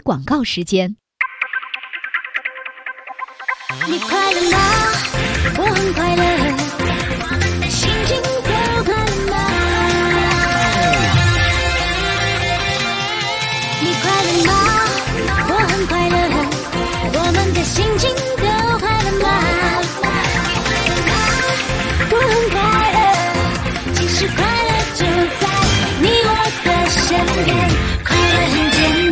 广告时间。 你快乐吗？我很快乐，我们的心情都快乐吗？你快乐吗？我很快乐，我们的心情都快乐吗？我很快乐，其实快乐就在你我的身边，快乐很简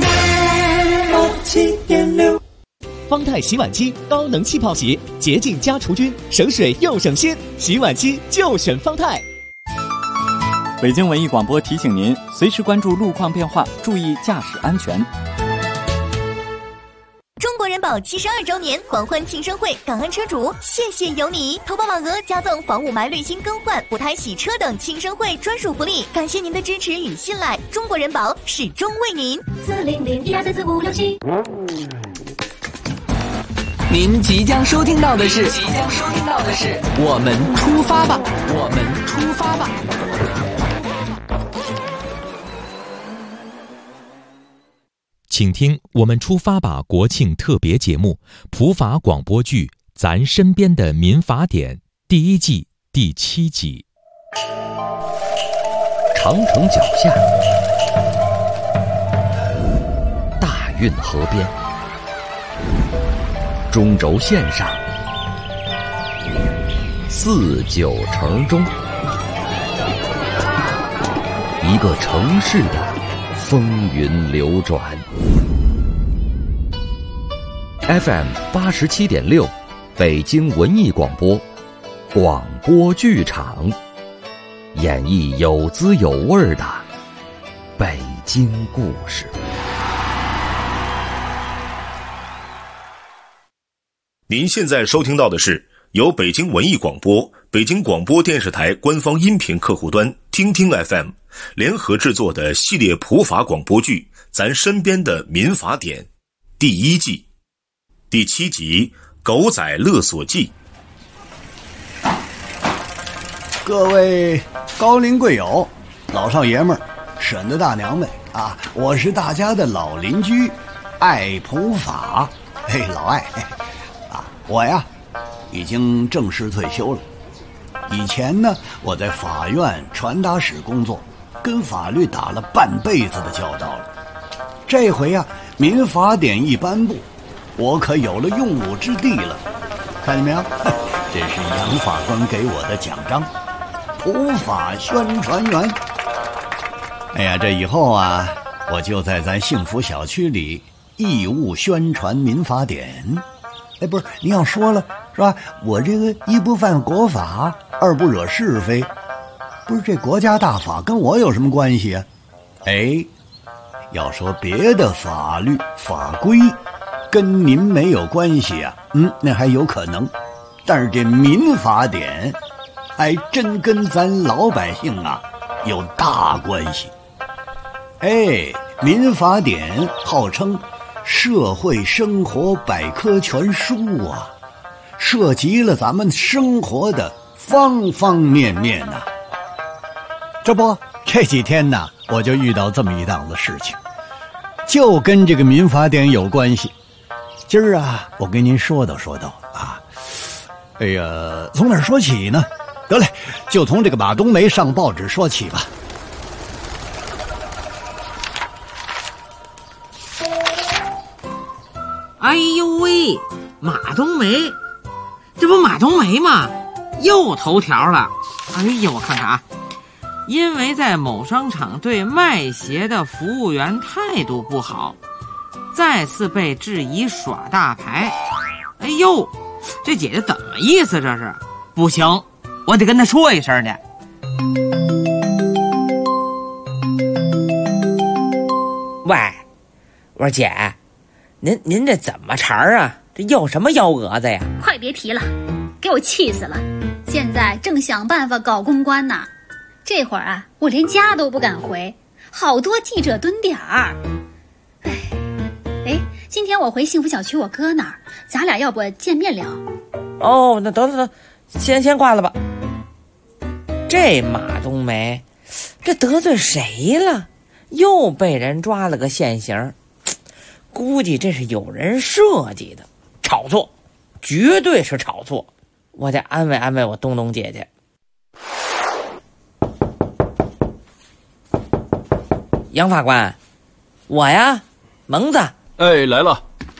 单。 87.6方太洗碗机高能气泡洗，洁净加除菌，省水又省心，洗碗机就选方太。 北京文艺广播提醒您，随时关注路况变化，注意驾驶安全。 中国人保72周年狂欢庆生会，感恩车主，谢谢有你！投保网额加赠防雾霾滤芯更换、补胎洗车等庆生会专属福利，感谢您的支持与信赖，中国人保始终为您。 400-1234567。 您即将收听到的是我们出发吧，我们出发吧。 请听我们出发吧国庆特别节目普法广播剧《咱身边的民法典》第1季第7集。 长城脚下，大运河边，中轴线上，49城中，一个城市的风云流转。FM 87.6，北京文艺广播，广播剧场，演绎有滋有味的北京故事。 您现在收听到的是由北京文艺广播、北京广播电视台官方音频客户端听听 FM 联合制作的系列普法广播剧《咱身边的民法典》第1季第7集《狗仔勒索记》。 各位高龄贵友、老少爷们儿、婶子大娘们啊，我是大家的老邻居爱普法，嘿，老爱啊，我呀已经正式退休了。以前呢，我在法院传达室工作，跟法律打了半辈子的交道了。这回呀，民法典一颁布，我可有了用武之地了。看见没有？这是杨法官给我的奖章，普法宣传员。哎呀，这以后啊，我就在咱幸福小区里义务宣传民法典。哎，不是，您要说了是吧？我这个一不犯国法，二不惹是非，不是这国家大法跟我有什么关系啊？哎，要说别的法律法规跟您没有关系啊，那还有可能，但是这民法典还真跟咱老百姓啊有大关系。哎，民法典号称社会生活百科全书啊，涉及了咱们生活的方方面面呐。这不，这几天呢，我就遇到这么一档子事情，就跟这个民法典有关系。今儿啊，我跟您说道啊。哎呀，从哪儿说起呢？得嘞，就从这个马冬梅上报纸说起吧。 哎呦喂，马冬梅，这不马冬梅吗？又头条了。哎呦，我看看啊，因为在某商场对卖鞋的服务员态度不好，再次被质疑耍大牌。哎呦，这姐姐怎么意思这是？不行，我得跟她说一声去。 喂，我说姐，您这怎么茬啊？这又什么幺蛾子呀？ 快别提了，给我气死了！现在正想办法搞公关呢，这会儿啊，我连家都不敢回，好多记者蹲点儿。哎，今天我回幸福小区我哥那儿，咱俩要不见面聊？ 哦，那得，先挂了吧。这马冬梅，这得罪谁了？又被人抓了个现行。 估计这是有人设计的，炒作，绝对是炒作。我得安慰安慰我东东姐姐。杨法官，我呀，蒙子。 哎，来了。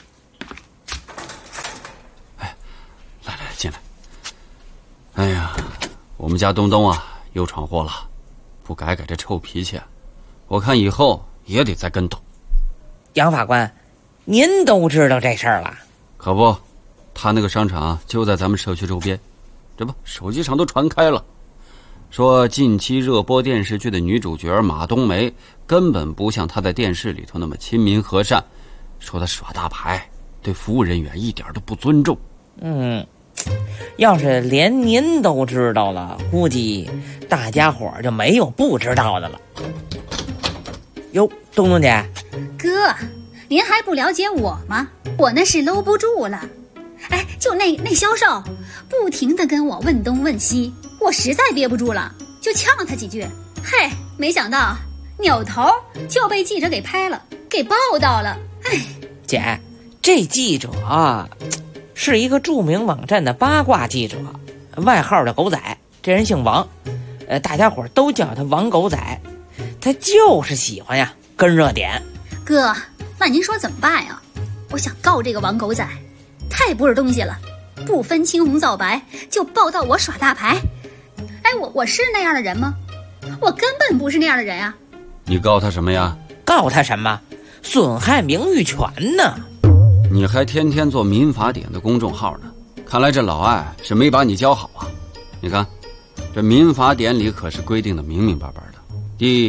哎，来，进来。哎呀，我们家东东啊，又闯祸了，不改改这臭脾气，我看以后也得栽跟头。 杨法官，您都知道这事儿了？ 可不，他那个商场就在咱们社区周边，这不手机上都传开了，说近期热播电视剧的女主角马冬梅根本不像她在电视里头那么亲民和善，说她耍大牌，对服务人员一点都不尊重。 要是连您都知道了，估计大家伙就没有不知道的了。哟，东东姐， 哥，您还不了解我吗？我那是搂不住了。哎，就那销售不停地跟我问东问西，我实在憋不住了，就呛了他几句。嘿，没想到扭头就被记者给拍了，给报道了。哎， 姐，这记者啊，是一个著名网站的八卦记者，外号叫狗仔。这人姓王，大家伙都叫他王狗仔。他就是喜欢呀跟热点。 哥，那您说怎么办呀？我想告这个王狗仔，太不是东西了，不分青红皂白就报道我耍大牌。哎，我是那样的人吗？我根本不是那样的人啊。 你告他什么呀？ 告他什么？损害名誉权呢。 你还天天做民法典的公众号呢，看来这老艾是没把你教好啊。你看这民法典里可是规定的明明白白的，第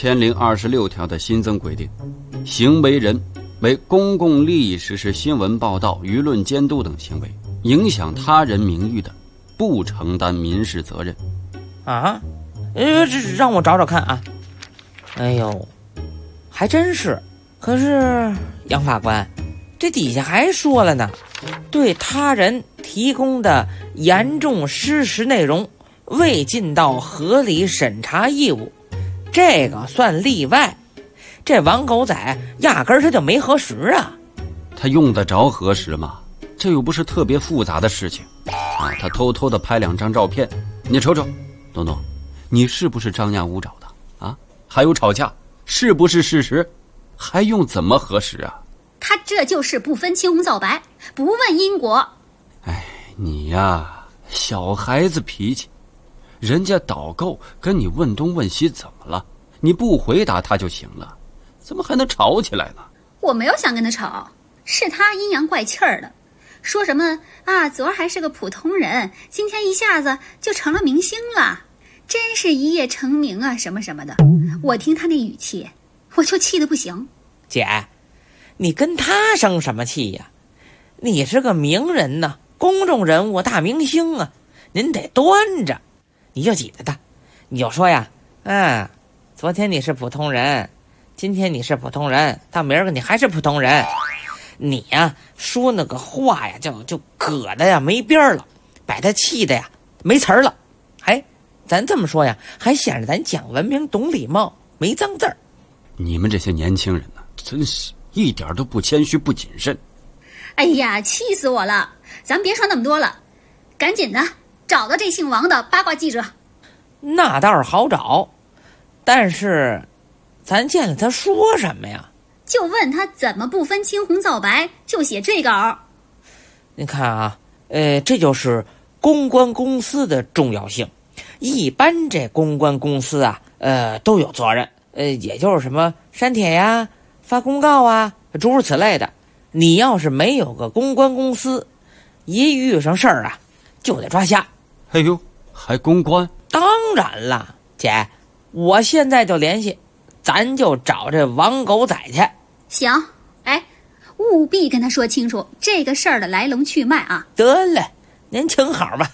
1026条的新增规定，行为人为公共利益实施新闻报道、舆论监督等行为，影响他人名誉的，不承担民事责任。 啊？这让我找找看啊。哎呦，还真是。可是杨法官，这底下还说了呢，对他人提供的严重失实内容未尽到合理审查义务，这个算例外。这王狗仔压根儿他就没核实啊。 他用得着核实吗？这又不是特别复杂的事情啊。他偷偷的拍2张照片，你瞅瞅，东东，你是不是张牙舞爪的啊？还有吵架，是不是事实？还用怎么核实啊？ 他这就是不分青红皂白，不问因果。 哎，你呀，小孩子脾气，人家导购跟你问东问西怎么了？你不回答他就行了，怎么还能吵起来呢？ 我没有想跟他吵，是他阴阳怪气儿的，说什么啊，昨儿还是个普通人，今天一下子就成了明星了，真是一夜成名啊，什么什么的。我听他那语气，我就气得不行。 姐，你跟他生什么气呀？你是个名人呐，公众人物、大明星啊，您得端着。你就挤着他，你就说呀，昨天你是普通人，今天你是普通人，到明儿个你还是普通人。你呀，说那个话呀，就搁的呀没边了，把他气的呀没词儿了。哎，咱这么说呀，还显着咱讲文明、懂礼貌，没脏字儿。 你们这些年轻人呢，真是一点都不谦虚、不谨慎。 哎呀，气死我了！咱别说那么多了，赶紧的找到这姓王的八卦记者。 那倒是好找，但是咱见了他说什么呀？ 就问他怎么不分青红皂白就写这稿。 你看啊，这就是公关公司的重要性。一般这公关公司啊，都有责任，也就是什么删帖呀、发公告啊，诸如此类的。你要是没有个公关公司，一遇上事儿啊，就得抓瞎。 哎呦，还公关？ 当然了，姐，我现在就联系，咱就找这王狗仔去。 行，哎，务必跟他说清楚这个事儿的来龙去脉啊。 得嘞，您请好吧。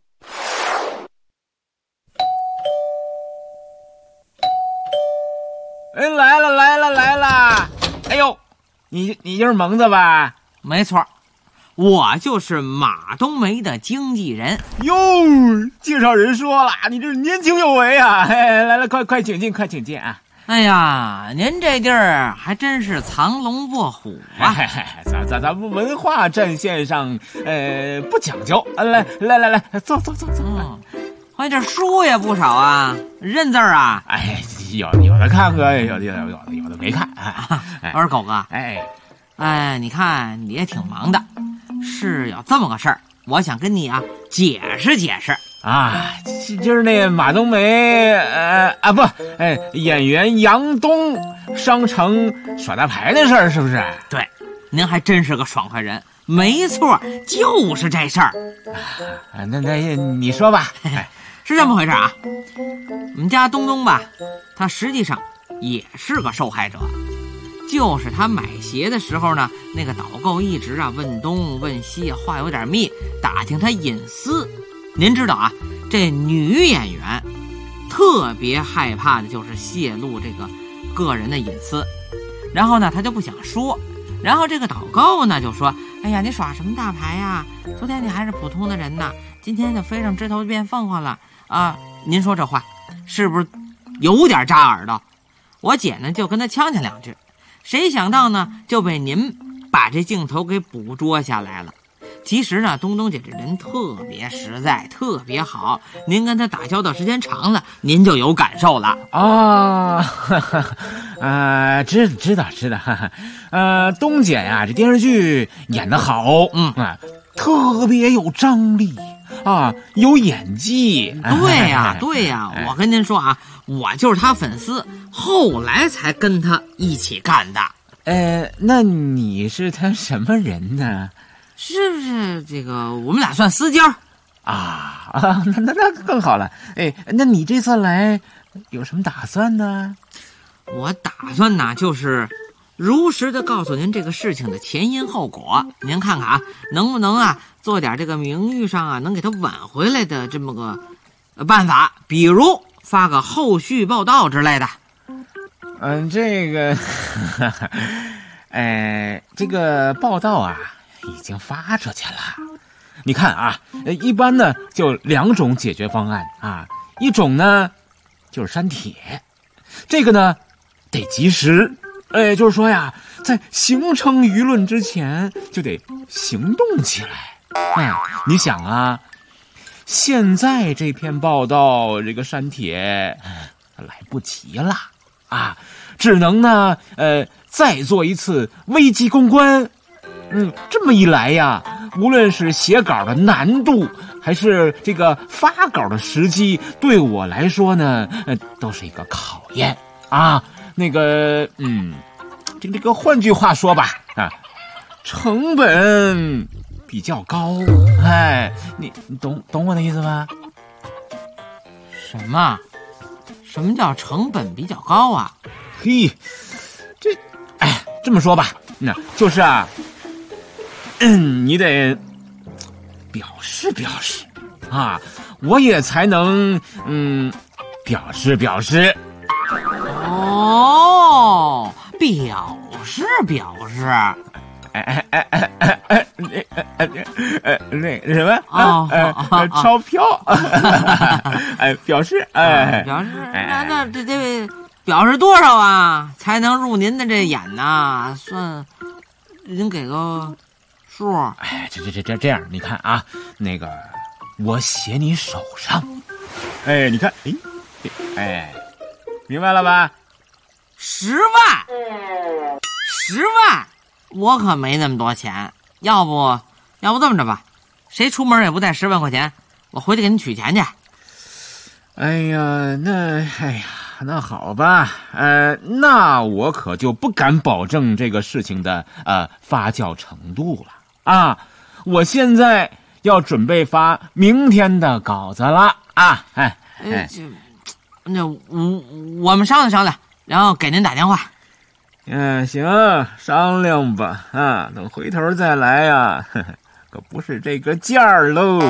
哎，来了！哎呦，你就是蒙子吧？没错，我就是马冬梅的经纪人。 哟，介绍人说了，你这年轻有为啊！哎，来，快请进啊！ 哎呀，您这地儿还真是藏龙卧虎啊！ 咱们文化战线上，不讲究。来，坐。 哎，这书也不少啊，认字啊？ 哎，有的看过，有的没看。 我说狗哥，你看你也挺忙的，是有这么个事儿，我想跟你啊解释解释啊。就是那马冬梅，演员杨东商城耍大牌的事儿，是不是？ 对，您还真是个爽快人。没错，就是这事儿。 那你说吧。 是这么回事啊，我们家东东吧，他实际上也是个受害者。就是他买鞋的时候呢，那个导购一直啊问东问西，话有点密，打听他隐私。您知道啊，这女演员特别害怕的就是泄露这个个人的隐私，然后呢他就不想说。然后这个导购呢就说，哎呀，你耍什么大牌呀？昨天你还是普通的人呢，今天就飞上枝头变凤凰了啊！您说这话是不是有点扎耳朵？我姐呢就跟他呛两句，谁想到呢就被您把这镜头给捕捉下来了。其实呢，东东姐这人特别实在，特别好。您跟他打交道时间长了，您就有感受了啊。知道。东姐呀，这电视剧演得好，特别有张力啊，有演技。 对呀，我跟您说啊，我就是他粉丝，后来才跟他一起干的。 那你是他什么人呢？ 是不是这个我们俩算私交啊？那更好了。那你这次来有什么打算呢？ 我打算呢就是如实的告诉您这个事情的前因后果，您看看啊，能不能啊做点这个名誉上啊能给他挽回来的这么个办法，比如发个后续报道之类的。 这个这个报道啊已经发出去了。你看啊，一般呢就2种解决方案啊，一种呢就是删帖，这个呢得及时，就是说呀，在形成舆论之前就得行动起来。你想啊，现在这篇报道这个删帖来不及了啊，只能呢再做一次危机公关。这么一来呀，无论是写稿的难度还是这个发稿的时机，对我来说呢都是一个考验啊。这个换句话说吧啊，成本比较高。你懂我的意思吧？ 什么叫成本比较高啊？ 嘿，这么说吧，就是啊，你得表示啊，我也才能表示。表示。那什么钞票，表示， 那这表示多少啊才能入您的这眼呢？算，您给个数。 这样，你看啊，那个我写你手上，你看，明白了吧 ？10万，我可没那么多钱。要不这么着吧，谁出门也不带10万块钱，我回去给你取钱去。 那好吧，那我可就不敢保证这个事情的发酵程度了啊！我现在要准备发明天的稿子了啊！ 我们商量，然后给您打电话。 行，商量吧啊！等回头再来呀，可不是这个价儿喽。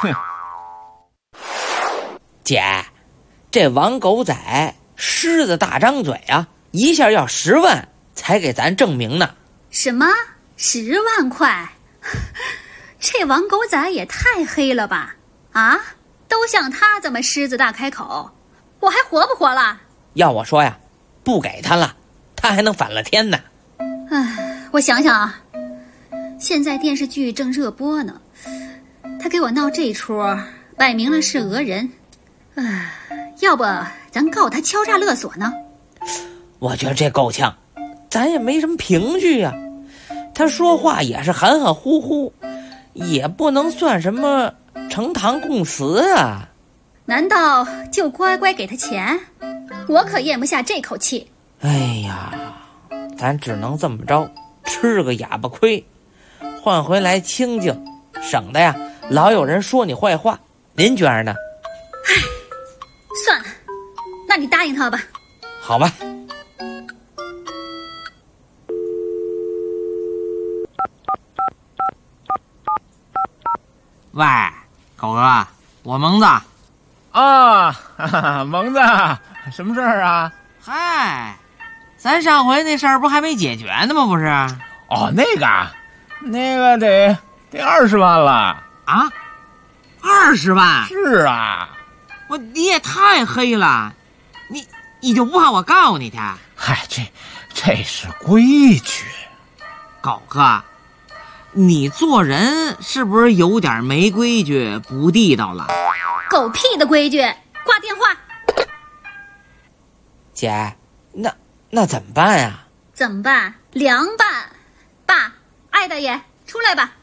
姐，这王狗仔狮子大张嘴啊，一下要10万才给咱证明呢。 什么10万块？这王狗仔也太黑了吧！啊，都像他这么狮子大开口，我还活不活了？ 要我说呀， 不给他了，他还能反了天呢。 唉，我想想啊，现在电视剧正热播呢，他给我闹这出，摆明了是讹人。要不咱告他敲诈勒索呢？ 我觉得这够呛，咱也没什么凭据呀。他说话也是含含糊糊，也不能算什么呈堂供词啊。 难道就乖乖给他钱？我可咽不下这口气。 哎呀，咱只能这么着，吃个哑巴亏，换回来清静，省得呀老有人说你坏话。您觉着呢？ 唉，算了，那你答应他吧。 好吧。 喂，狗哥，我蒙子。 哈哈，蒙子，什么事儿啊？ 嗨，咱上回那事儿不还没解决呢吗？不是？ 哦，那个得20万了啊！20万？ 是啊。 你也太黑了，你就不怕我告你去？ 嗨，这是规矩。 狗哥，你做人是不是有点没规矩、不地道了？ 狗屁的规矩！挂电话。 姐，那怎么办呀？ 怎么办？凉拌。爸，艾大爷，出来吧。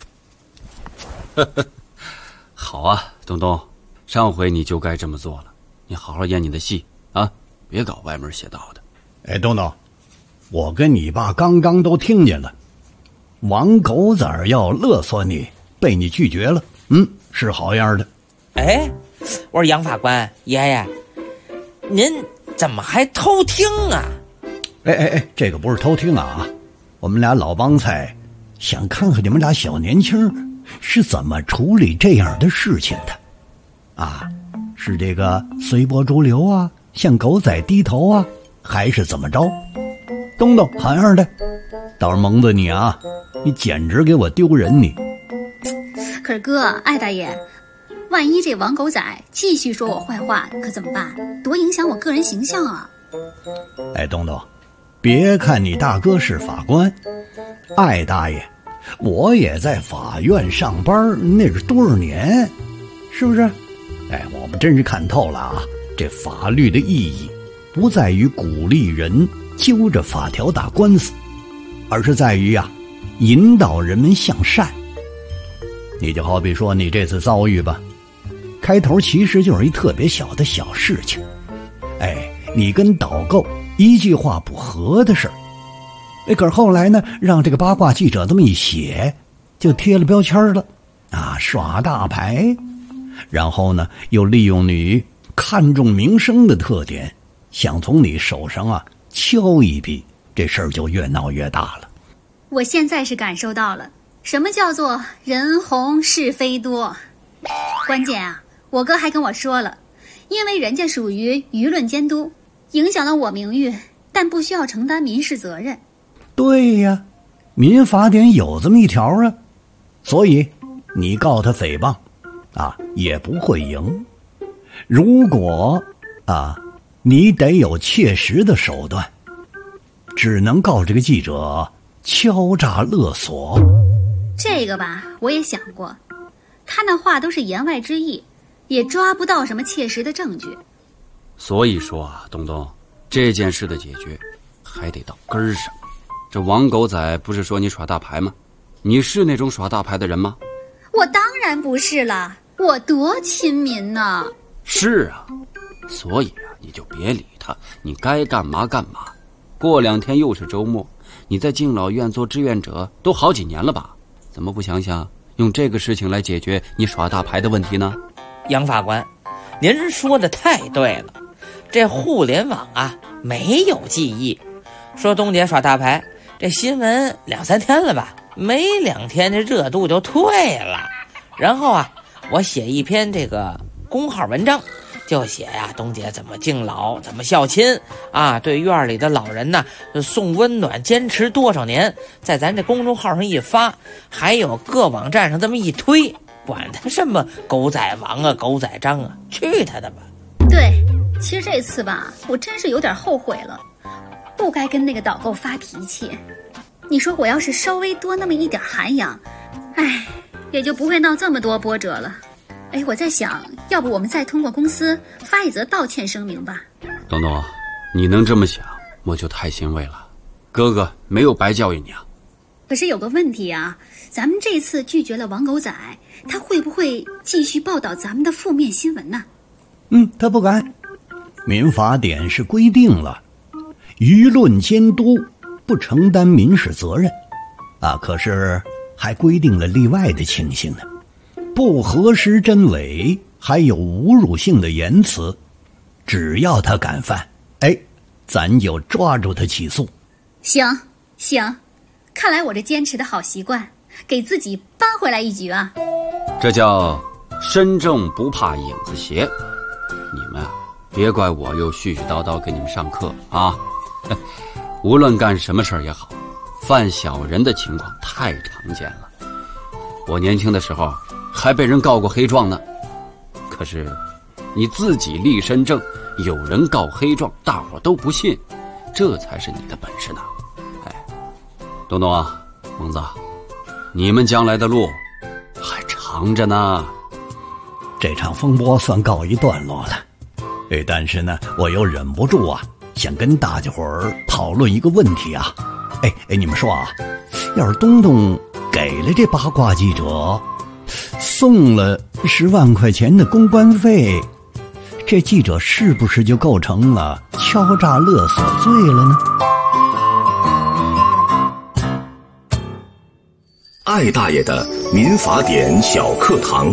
好啊，东东，上回你就该这么做了。你好好演你的戏啊，别搞歪门邪道的。 哎，东东，我跟你爸刚刚都听见了，王狗崽儿要勒索你，被你拒绝了。是好样的。 哎，我说杨法官爷爷，您怎么还偷听啊？ 哎，这个不是偷听啊，我们俩老帮菜想看看你们俩小年轻是怎么处理这样的事情的啊，是这个随波逐流啊，向狗仔低头啊，还是怎么着？东东好样的，倒是蒙子你啊，你简直给我丢人你。 可是哥，艾大爷，万一这王狗仔继续说我坏话可怎么办？多影响我个人形象啊。 哎，东东，别看你大哥是法官，艾大爷我也在法院上班，那是多少年，是不是？哎，我们真是看透了啊，这法律的意义不在于鼓励人揪着法条打官司，而是在于引导人们向善。你就好比说你这次遭遇吧，开头其实就是一特别小的小事情，哎，你跟导购一句话不合的事儿，可是后来呢，让这个八卦记者这么一写，就贴了标签了啊，耍大牌。然后呢，又利用你看重名声的特点，想从你手上敲一笔，这事儿就越闹越大了。 我现在是感受到了什么叫做人红是非多。关键我哥还跟我说了，因为人家属于舆论监督，影响了我名誉，但不需要承担民事责任。 对呀，民法典有这么一条啊，所以你告他诽谤也不会赢。如果你得有切实的手段，只能告这个记者敲诈勒索。 这个吧，我也想过，他那话都是言外之意，也抓不到什么切实的证据。 所以说东东，这件事的解决还得到根儿上。这王狗仔不是说你耍大牌吗？你是那种耍大牌的人吗？ 我当然不是了，我多亲民呢。 是啊，所以你就别理他，你该干嘛干嘛。过2天又是周末，你在敬老院做志愿者都好几年了吧？怎么不想想用这个事情来解决你耍大牌的问题呢？ 杨法官，您说的太对了，这互联网没有记忆。说东姐耍大牌，这新闻2、3天了吧，没2天这热度就退了。然后我写一篇这个公号文章，就写东姐怎么敬老，怎么孝亲对院里的老人呢送温暖，坚持多少年，在咱这公众号上一发，还有各网站上这么一推，管他什么狗仔王狗仔张去他的吧。 对，其实这次吧，我真是有点后悔了。 不该跟那个导购发脾气。你说我要是稍微多那么一点涵养，也就不会闹这么多波折了。我在想，要不我们再通过公司发一则道歉声明吧。 东东，你能这么想，我就太欣慰了。哥哥没有白教育你啊。 可是有个问题啊，咱们这次拒绝了王狗仔，他会不会继续报道咱们的负面新闻呢？ 他不敢。民法典是规定了，舆论监督不承担民事责任可是还规定了例外的情形呢，不核实真伪，还有侮辱性的言辞，只要他敢犯，咱就抓住他起诉。 行，看来我这坚持的好习惯给自己扳回来一局啊。 这叫身正不怕影子斜。你们别怪我又絮絮叨叨给你们上课啊。无论干什么事儿也好，犯小人的情况太常见了。我年轻的时候还被人告过黑状呢。可是你自己立身正，有人告黑状，大伙都不信，这才是你的本事呢。东东啊，蒙子，你们将来的路还长着呢。 这场风波算告一段落了，但是呢，我又忍不住想跟大家伙儿讨论一个问题啊。你们说要是东东给了这八卦记者送了10万块钱的公关费，这记者是不是就构成了敲诈勒索罪了呢？ 艾大爷的民法典小课堂。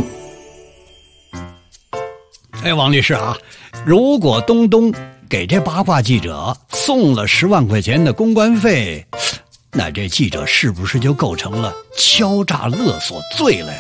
王律师如果东东给这八卦记者送了10万块钱的公关费，那这记者是不是就构成了敲诈勒索罪了呀？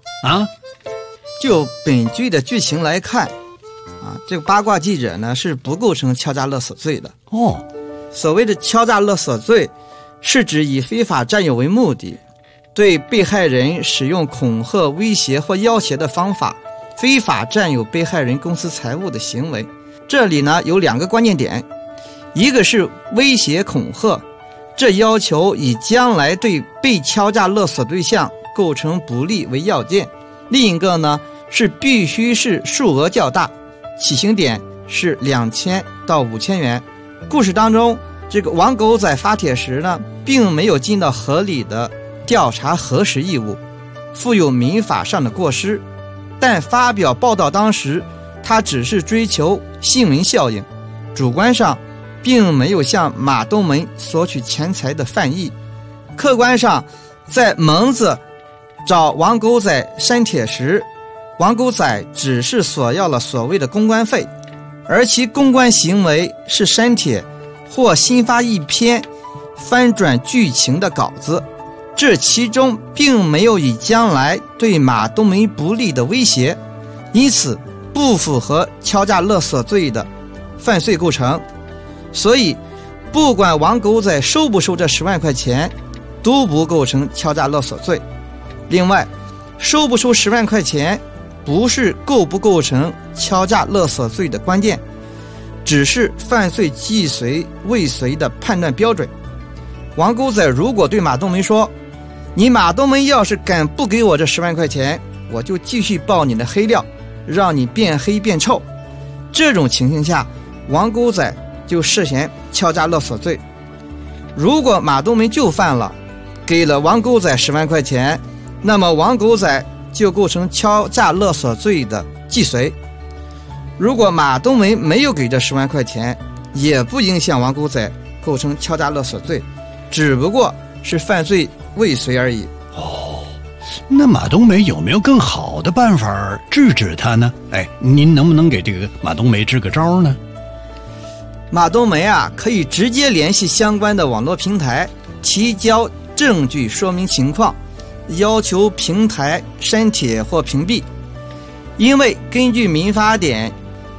就本剧的剧情来看这个八卦记者呢是不构成敲诈勒索罪的。所谓的敲诈勒索罪，是指以非法占有为目的，对被害人使用恐吓、威胁或要挟的方法，非法占有被害人公私财物的行为。这里呢有2个关键点，一个是威胁恐吓，这要求以将来对被敲诈勒索对象构成不利为要件；另一个呢是必须是数额较大，起刑点是2000到5000元。故事当中，这个王狗仔发帖时呢，并没有尽到合理的调查核实义务，负有民法上的过失。但发表报道当时，他只是追求新闻效应，主观上并没有向马东梅索取钱财的犯意。客观上，在蒙子找王狗仔删帖时，王狗仔只是索要了所谓的公关费，而其公关行为是删帖或新发一篇翻转剧情的稿子，这其中并没有以将来对马东梅不利的威胁，因此不符合敲诈勒索罪的犯罪构成。所以不管王狗仔收不收这10万块钱，都不构成敲诈勒索罪。另外，收不收10万块钱不是构不构成敲诈勒索罪的关键，只是犯罪既遂未遂的判断标准。王狗仔如果对马东梅说，你马东梅要是敢不给我这10万块钱，我就继续爆你的黑料，让你变黑变臭，这种情形下，王狗仔就涉嫌敲诈勒索罪。如果马东梅就范了，给了王狗仔10万块钱，那么王狗仔就构成敲诈勒索罪的既遂。如果马东梅没有给这10万块钱，也不影响王狗仔构成敲诈勒索罪，只不过是犯罪未遂而已。 那马冬梅有没有更好的办法制止他呢？您能不能给这个马冬梅支个招呢？ 马冬梅可以直接联系相关的网络平台，提交证据说明情况，要求平台删帖或屏蔽。因为根据民法典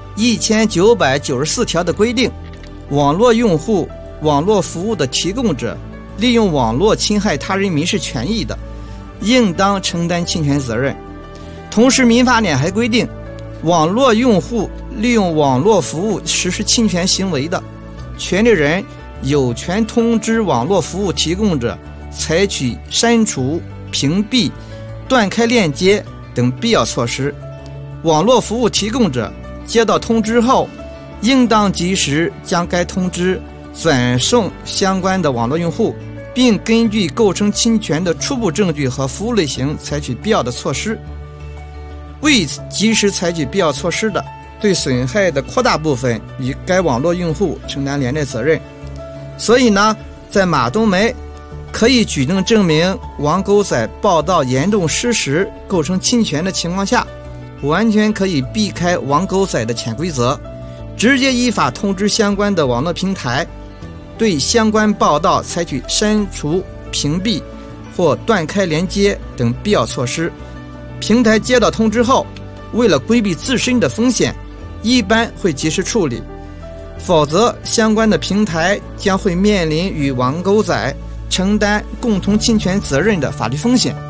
1994条的规定，网络用户、网络服务的提供者利用网络侵害他人民事权益的，应当承担侵权责任。同时民法典还规定，网络用户利用网络服务实施侵权行为的，权利人有权通知网络服务提供者采取删除、屏蔽、断开链接等必要措施。网络服务提供者接到通知后，应当及时将该通知转送相关的网络用户，并根据构成侵权的初步证据和服务类型采取必要的措施。未及时采取必要措施的，对损害的扩大部分与该网络用户承担连带责任。所以呢，在马冬梅可以举证明网狗仔报道严重失实构成侵权的情况下，完全可以避开网狗仔的潜规则，直接依法通知相关的网络平台，对相关报道采取删除、屏蔽或断开连接等必要措施。平台接到通知后，为了规避自身的风险，一般会及时处理，否则相关的平台将会面临与网狗仔承担共同侵权责任的法律风险。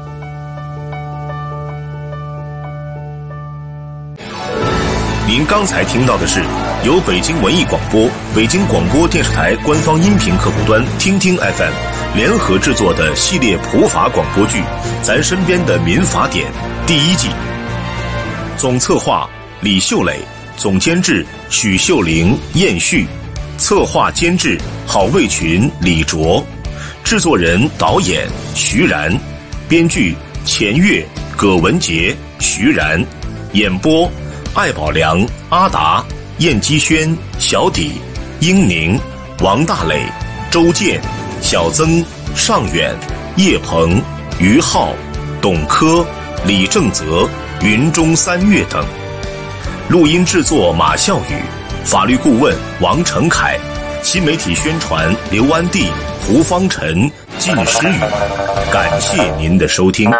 您刚才听到的是由北京文艺广播、北京广播电视台官方音频客户端听听 FM 联合制作的系列普法广播剧《咱身边的民法典》第1季。总策划李秀磊，总监制许秀玲、燕旭，策划监制郝卫群、李卓，制作人导演徐然，编剧钱月、葛文杰、徐然，演播艾宝良、阿达、燕基轩、小底、英宁、王大磊、周健、小曾、尚远、叶鹏、于浩、董科、李正泽、云中三月等。录音制作马笑宇，法律顾问王成凯，新媒体宣传刘安娣、胡方晨、靳诗雨。感谢您的收听。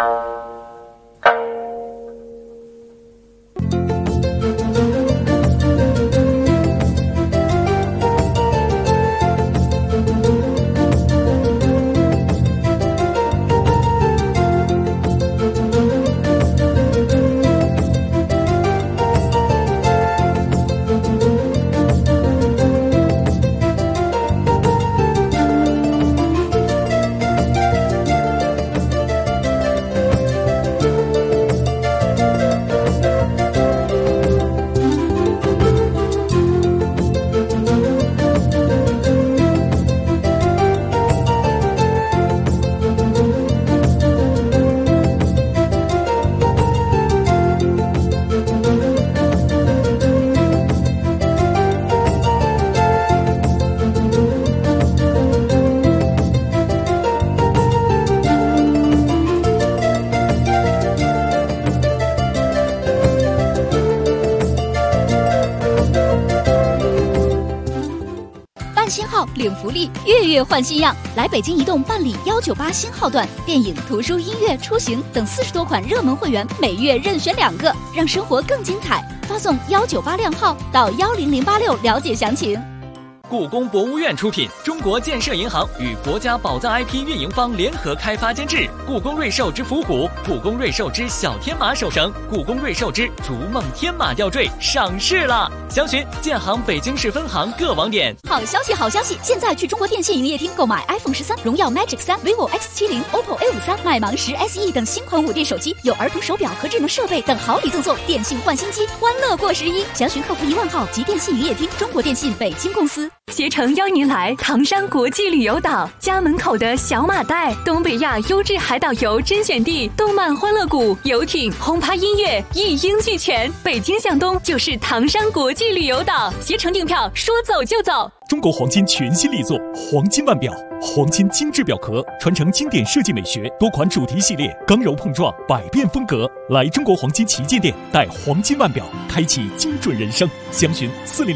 新号领福利，月月换新样。来北京移动办理198新号段，电影、图书、音乐、出行等40多款热门会员，每月任选2个，让生活更精彩。发送198靓号到10086了解详情。 故宫博物院出品，中国建设银行与国家宝藏 IP 运营方联合开发监制。故宫瑞兽之伏虎、故宫瑞兽之小天马手绳、故宫瑞兽之逐梦天马吊坠上市了，详询建行北京市分行各网点。 好消息，好消息！现在去中国电信营业厅购买 iPhone 13、荣耀 Magic 3、vivo X70、OPPO A53、麦芒10 SE 等新款5D 手机，有儿童手表和智能设备等好礼赠送。电信换新机，欢乐过11。详询客服1万号及电信营业厅中国电信北京公司。 携程邀您来唐山国际旅游岛，家门口的小马代，东北亚优质海岛游甄选地，动漫欢乐谷、游艇、轰趴音乐一应俱全。北京向东就是唐山国际旅游岛，携程订票说走就走。 中国黄金全新力作黄金腕表，黄金精致表壳，传承经典设计美学，多款主题系列，刚柔碰撞，百变风格。来中国黄金旗舰店，带黄金腕表，开启精准人生。详询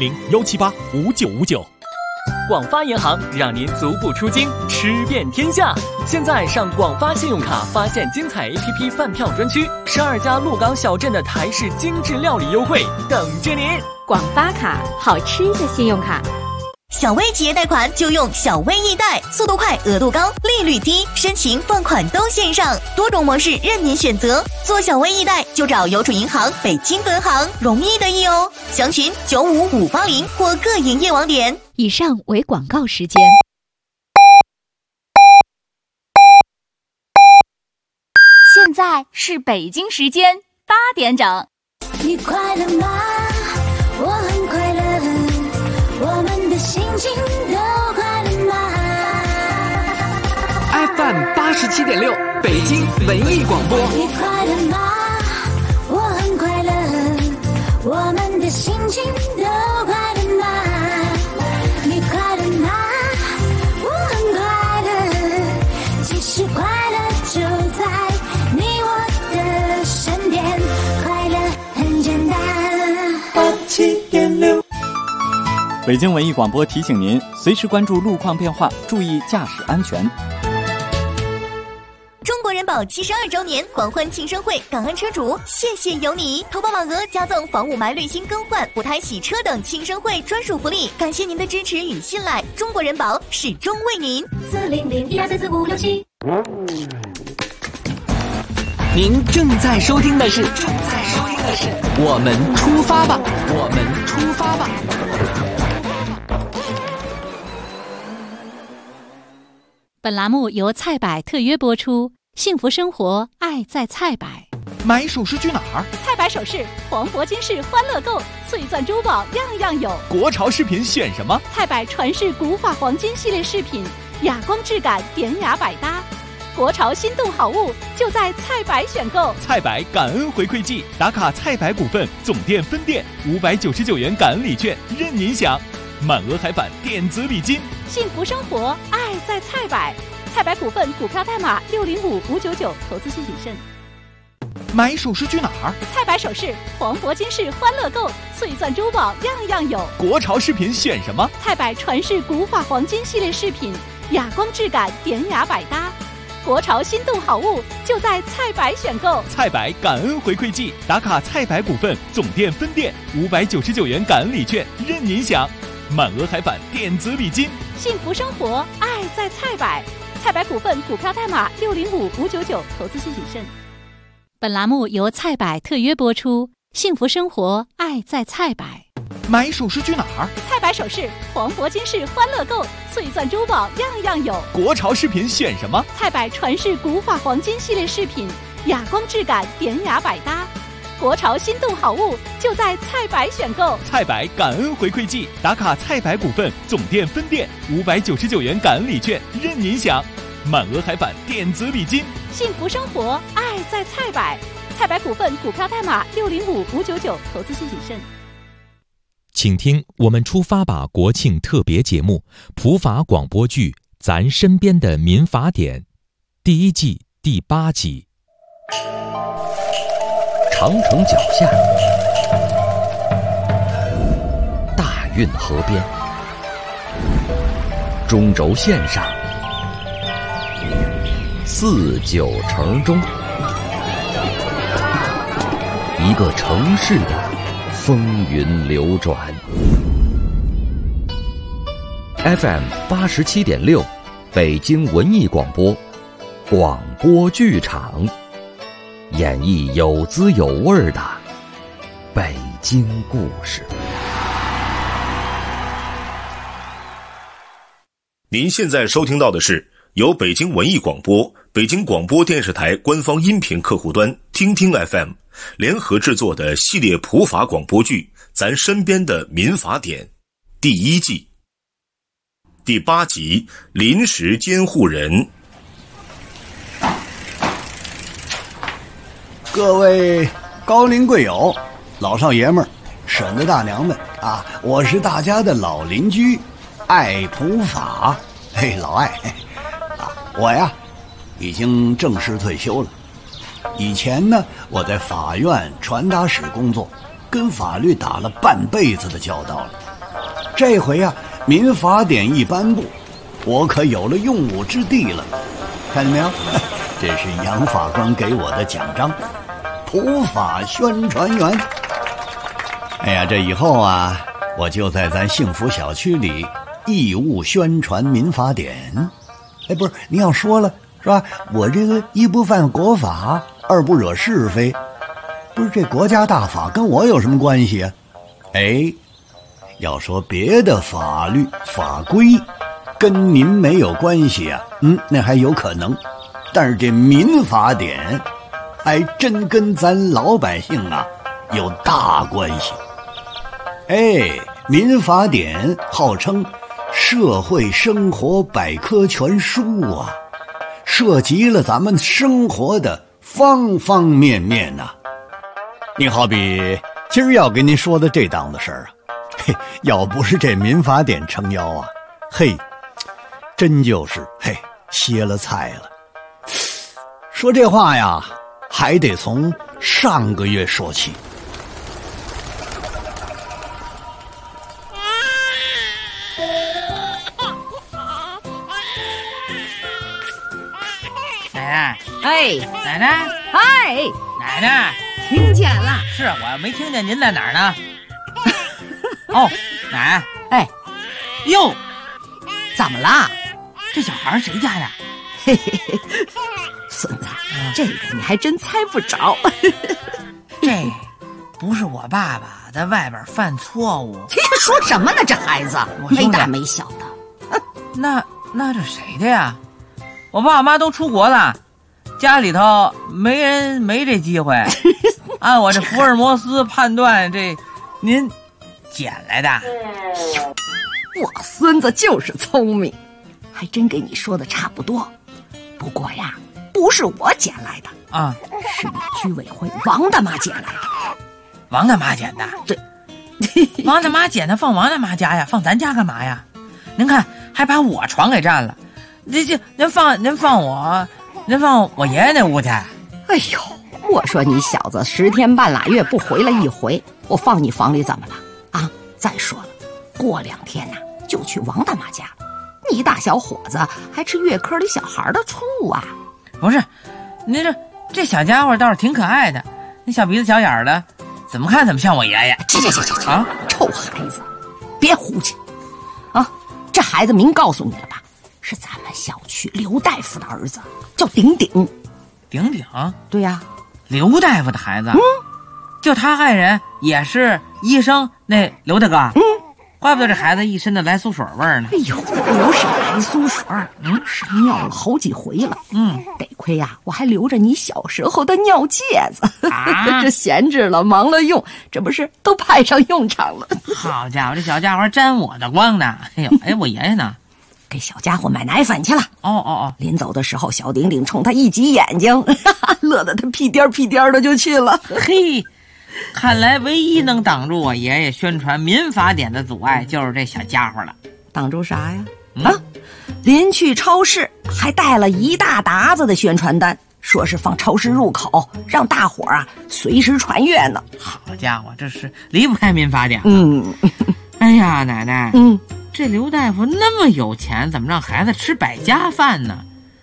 400-178-5959。 广发银行让您足不出京，吃遍天下。现在上广发信用卡发现精彩 APP 饭票专区，12家鹿港小镇的台式精致料理优惠等着您。 广发卡，好吃的信用卡。 小微企业贷款就用小微易贷，速度快，额度高，利率低，申请放款都线上，多种模式任您选择。做小微易贷就找邮储银行北京分行，容易的易哦。详询95580或各营业网点。 以上为广告时间。 在是北京时间8点整。 你快乐吗？我很快乐，我们的心情都快乐吗 ？FM 87.6，北京文艺广播。 你快乐吗？我很快乐，我们的心情都快乐吗？你快乐吗？我很快乐，其实快乐就在你我的身边，快乐很简单。87.6。 北京文艺广播提醒您，随时关注路况变化，注意驾驶安全。 中国人保72周年狂欢庆生会，感恩车主，谢谢有你！投保满额加赠房屋霾滤芯更换、补胎洗车等庆生会专属福利，感谢您的支持与信赖，中国人保始终为您。40012344567。 您正在收听的是我们出发吧，我们出发吧。 本栏目由菜百特约播出，幸福生活，爱在菜百。 买首饰去哪儿？ 菜百首饰，黄铂金饰欢乐购，翠钻珠宝样样有。 国潮饰品选什么？ 菜百传世古法黄金系列饰品，哑光质感，典雅百搭。国潮心动好物就在菜百选购。 菜百感恩回馈季，打卡菜百股份总店分店599元感恩礼券任您享，满额还返电子礼金。 幸福生活，爱在菜百。菜百股份股票代码605599，投资需谨慎。 买首饰去哪儿？ 菜百首饰，黄铂金饰欢乐购，翠钻珠宝样样有。 国潮饰品选什么？ 菜百传世古法黄金系列饰品，哑光质感，典雅百搭。国潮心动好物就在菜百选购。 菜百感恩回馈季，打卡菜百股份总店分店599元感恩礼券任您享，满额还返电子礼金。 幸福生活，爱在菜百。菜百股份股票代码605599，投资需谨慎。本栏目由菜百特约播出，幸福生活，爱在菜百。 买首饰去哪儿？ 菜百首饰，黄铂金饰欢乐购，翠钻珠宝样样有。 国潮饰品选什么？ 菜百传世古法黄金系列饰品，哑光质感，典雅百搭。国潮心动好物就在菜百选购。 菜百感恩回馈季，打卡菜百股份总店分店599元感恩礼券任您享，满额还返电子礼金。 幸福生活，爱在菜百。菜百股份股票代码605599，投资需谨慎。 请听我们出发吧国庆特别节目普法广播剧《咱身边的民法典》第1季第8集。 长城脚下，大运河边，中轴线上，4、9城中，一个城市的风云流转。FM 87.6，北京文艺广播，广播剧场，演绎有滋有味的北京故事。 您现在收听到的是由北京文艺广播、北京广播电视台官方音频客户端听听 FM 联合制作的系列普法广播剧《咱身边的民法典》第1季第8集临时监护人。 各位高龄贵友、老少爷们儿、婶子大娘们啊，我是大家的老邻居爱普法。嘿，老爱啊，我呀已经正式退休了。以前呢，我在法院传达室工作，跟法律打了半辈子的交道了。这回啊，民法典一颁布，我可有了用武之地了。看见没有？这是杨法官给我的奖章，普法宣传员。哎呀，这以后啊，我就在咱幸福小区里义务宣传民法典。哎，不是，你要说了是吧？我这个一不犯国法，二不惹是非，不是这国家大法跟我有什么关系啊？哎，要说别的法律法规跟您没有关系啊，那还有可能。但是这民法典还真跟咱老百姓啊有大关系。民法典号称社会生活百科全书啊，涉及了咱们生活的方方面面呐。你好比今儿要跟您说的这档子事儿啊，要不是这民法典撑腰啊，真就是歇了菜了。说这话呀，还得从上个月说起。 奶奶，奶奶， 听见了？ 是我没听见，您在哪儿呢？哦，奶，哟， 怎么了？ 这小孩谁家的？ 孙子，这个你还真猜不着。 这不是我爸爸在外边犯错误。 说什么呢？这孩子没大没小的。 那这谁的呀？我爸我妈都出国了，家里头没这机会。按我这福尔摩斯判断，这您捡来的。 我孙子就是聪明，还真跟你说的差不多。不过呀，不是我捡来的啊， 是你居委会王大妈捡来的。 王大妈捡的？ 对。 王大妈捡的放王大妈家呀，放咱家干嘛呀？您看，还把我床给占了。您放我爷爷那屋去。 哎呦，我说你小子10天半拉月不回来一回，我放你房里怎么了啊？再说了，过2天呐就去王大妈家了。你大小伙子还吃月科里小孩的醋啊？ 不是，您这小家伙倒是挺可爱的，那小鼻子小眼的，怎么看怎么像我爷爷。 这啊，臭孩子，别胡去啊！这孩子明告诉你了吧？是咱们小区刘大夫的儿子，叫顶顶。 顶顶？ 对呀， 刘大夫的孩子。就他爱人也是医生，那刘大哥。怪不得这孩子一身的来苏水味呢。 哎呦，不是来苏水，是尿了好几回了。得亏呀，我还留着你小时候的尿戒子，这闲置了，忙了用，这不是都派上用场了。 好家伙，这小家伙沾我的光呢！我爷爷呢？ 给小家伙买奶粉去了。 哦， 临走的时候，小顶顶冲他一挤眼睛，乐得他屁颠屁颠的就去了。 嘿。看来唯一能挡住我爷爷宣传民法典的阻碍，就是这小家伙了。 挡住啥呀？临去超市还带了一大沓子的宣传单，说是放超市入口，让大伙儿随时传阅呢。 好家伙，这是离不开民法典。哎呀，奶奶，这刘大夫那么有钱，怎么让孩子吃百家饭呢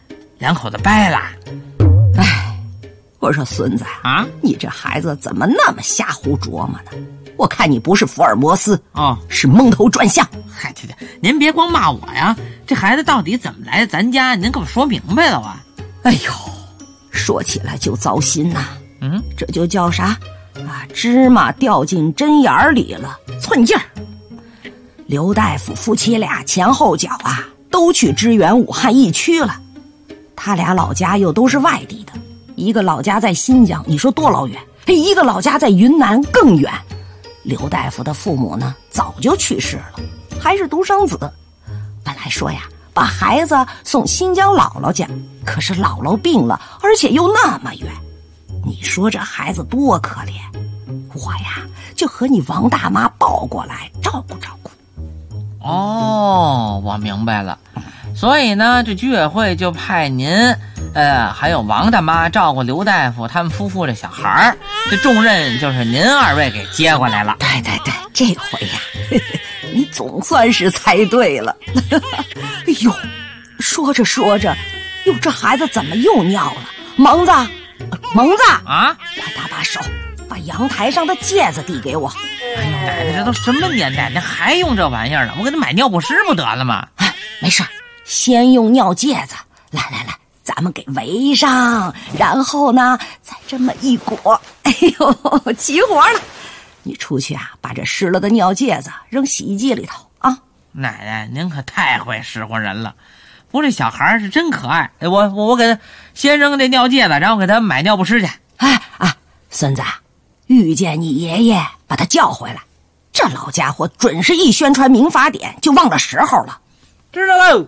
？2口子掰了。 我说孙子啊，你这孩子怎么那么瞎胡琢磨呢？我看你不是福尔摩斯是蒙头转向。 嗨，您别光骂我呀，这孩子到底怎么来咱家？您给我说明白了啊！ 哎呦，说起来就糟心呐。这就叫啥芝麻掉进针眼里了，寸劲儿。刘大夫夫妻俩前后脚都去支援武汉疫区了，他俩老家又都是外地的。一个老家在新疆，你说多老远？一个老家在云南更远。刘大夫的父母呢，早就去世了，还是独生子。本来说呀，把孩子送新疆姥姥家，可是姥姥病了，而且又那么远。你说这孩子多可怜，我呀就和你王大妈抱过来照顾照顾。 我明白了。所以呢，这居委会就派您还有王大妈照顾刘大夫他们夫妇这小孩儿，这重任就是您2位给接过来了。 对，这回呀，你总算是猜对了。哎呦，说着说着，哟，这孩子怎么又尿了？蒙子啊，快把手把阳台上的戒指递给我。 哎呦，奶奶，这都什么年代，您还用这玩意儿了？我给他买尿不湿不得了吗？ 没事，先用尿戒指。来，咱们给围上，然后呢，再这么一裹。哎呦，齐活了！你出去把这湿了的尿戒指扔洗衣机里头啊！ 奶奶，您可太会使唤人了。不过这小孩是真可爱，我给他先扔这尿戒指，然后给他买尿不湿去。 孙子，遇见你爷爷，把他叫回来。这老家伙准是一宣传民法典就忘了时候了。 知道喽。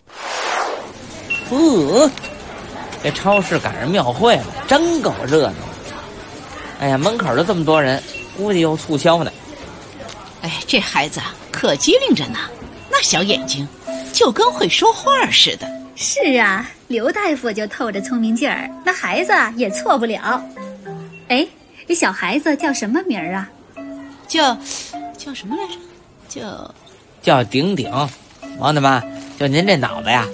这超市赶上庙会了，真够热闹。哎呀，门口就这么多人，估计又促销呢。 哎，这孩子可机灵着呢，那小眼睛就跟会说话似的。 是啊，刘大夫就透着聪明劲儿，那孩子也错不了。哎，这小孩子叫什么名儿啊？ 叫什么来着？ 叫顶顶。王大妈，就您这脑子呀，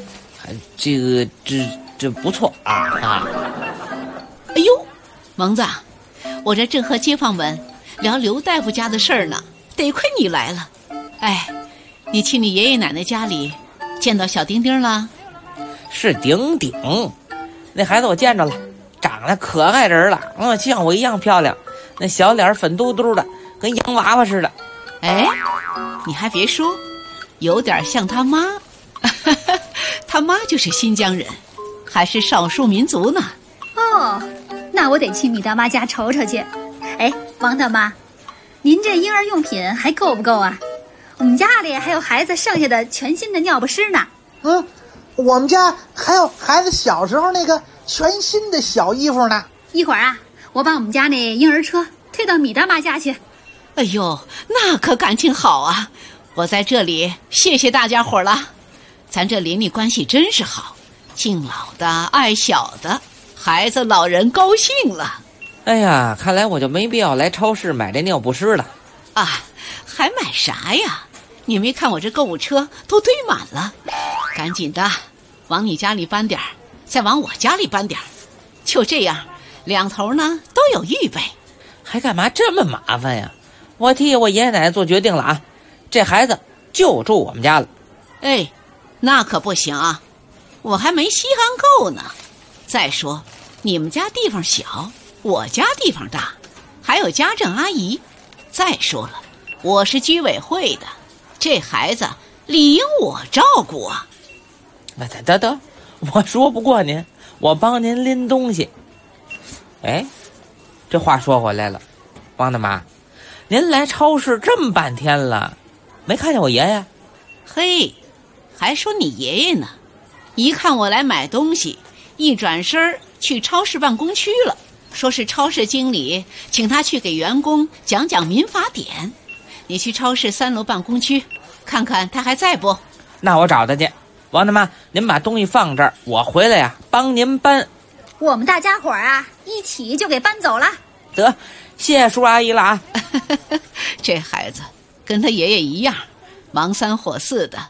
这不错啊！ 哎呦，蒙子，我这正和街坊们聊刘大夫家的事儿呢，得亏你来了。哎，你去你爷爷奶奶家里见到小丁丁了？ 是顶顶，那孩子我见着了，长得可爱人了，像我一样漂亮，那小脸粉嘟嘟的，跟洋娃娃似的。 哎，你还别说，有点像他妈。他妈就是新疆人，还是少数民族呢。 哦，那我得去米大妈家瞅瞅去。哎，王大妈，您这婴儿用品还够不够啊？我们家里还有孩子剩下的全新的尿不湿呢。 我们家还有孩子小时候那个全新的小衣服呢。 一会儿啊，我把我们家那婴儿车推到米大妈家去。 哎呦，那可感情好啊！我在这里谢谢大家伙了。咱这邻里关系真是好，敬老的爱小的，孩子老人高兴了。 哎呀，看来我就没必要来超市买这尿不湿了啊！还买啥呀？你没看我这购物车都堆满了，赶紧的往你家里搬点，再往我家里搬点，就这样两头呢都有预备。 还干嘛这么麻烦呀？我替我爷爷奶奶做决定了啊，这孩子就住我们家了。 哎，那可不行啊，我还没稀罕够呢。再说你们家地方小，我家地方大，还有家政阿姨。再说了，我是居委会的，这孩子理应我照顾啊。 得，我说不过您，我帮您拎东西。哎，这话说回来了，王大妈，您来超市这么半天了，没看见我爷爷？ 嘿，还说你爷爷呢？一看我来买东西，一转身去超市办公区了，说是超市经理请他去给员工讲讲民法典。你去超市3楼办公区看看他还在不？ 那我找他去。王大妈，您把东西放这儿，我回来呀帮您搬。 我们大家伙啊一起就给搬走了。 得，谢谢叔阿姨了啊。 这孩子跟他爷爷一样，忙3火4的。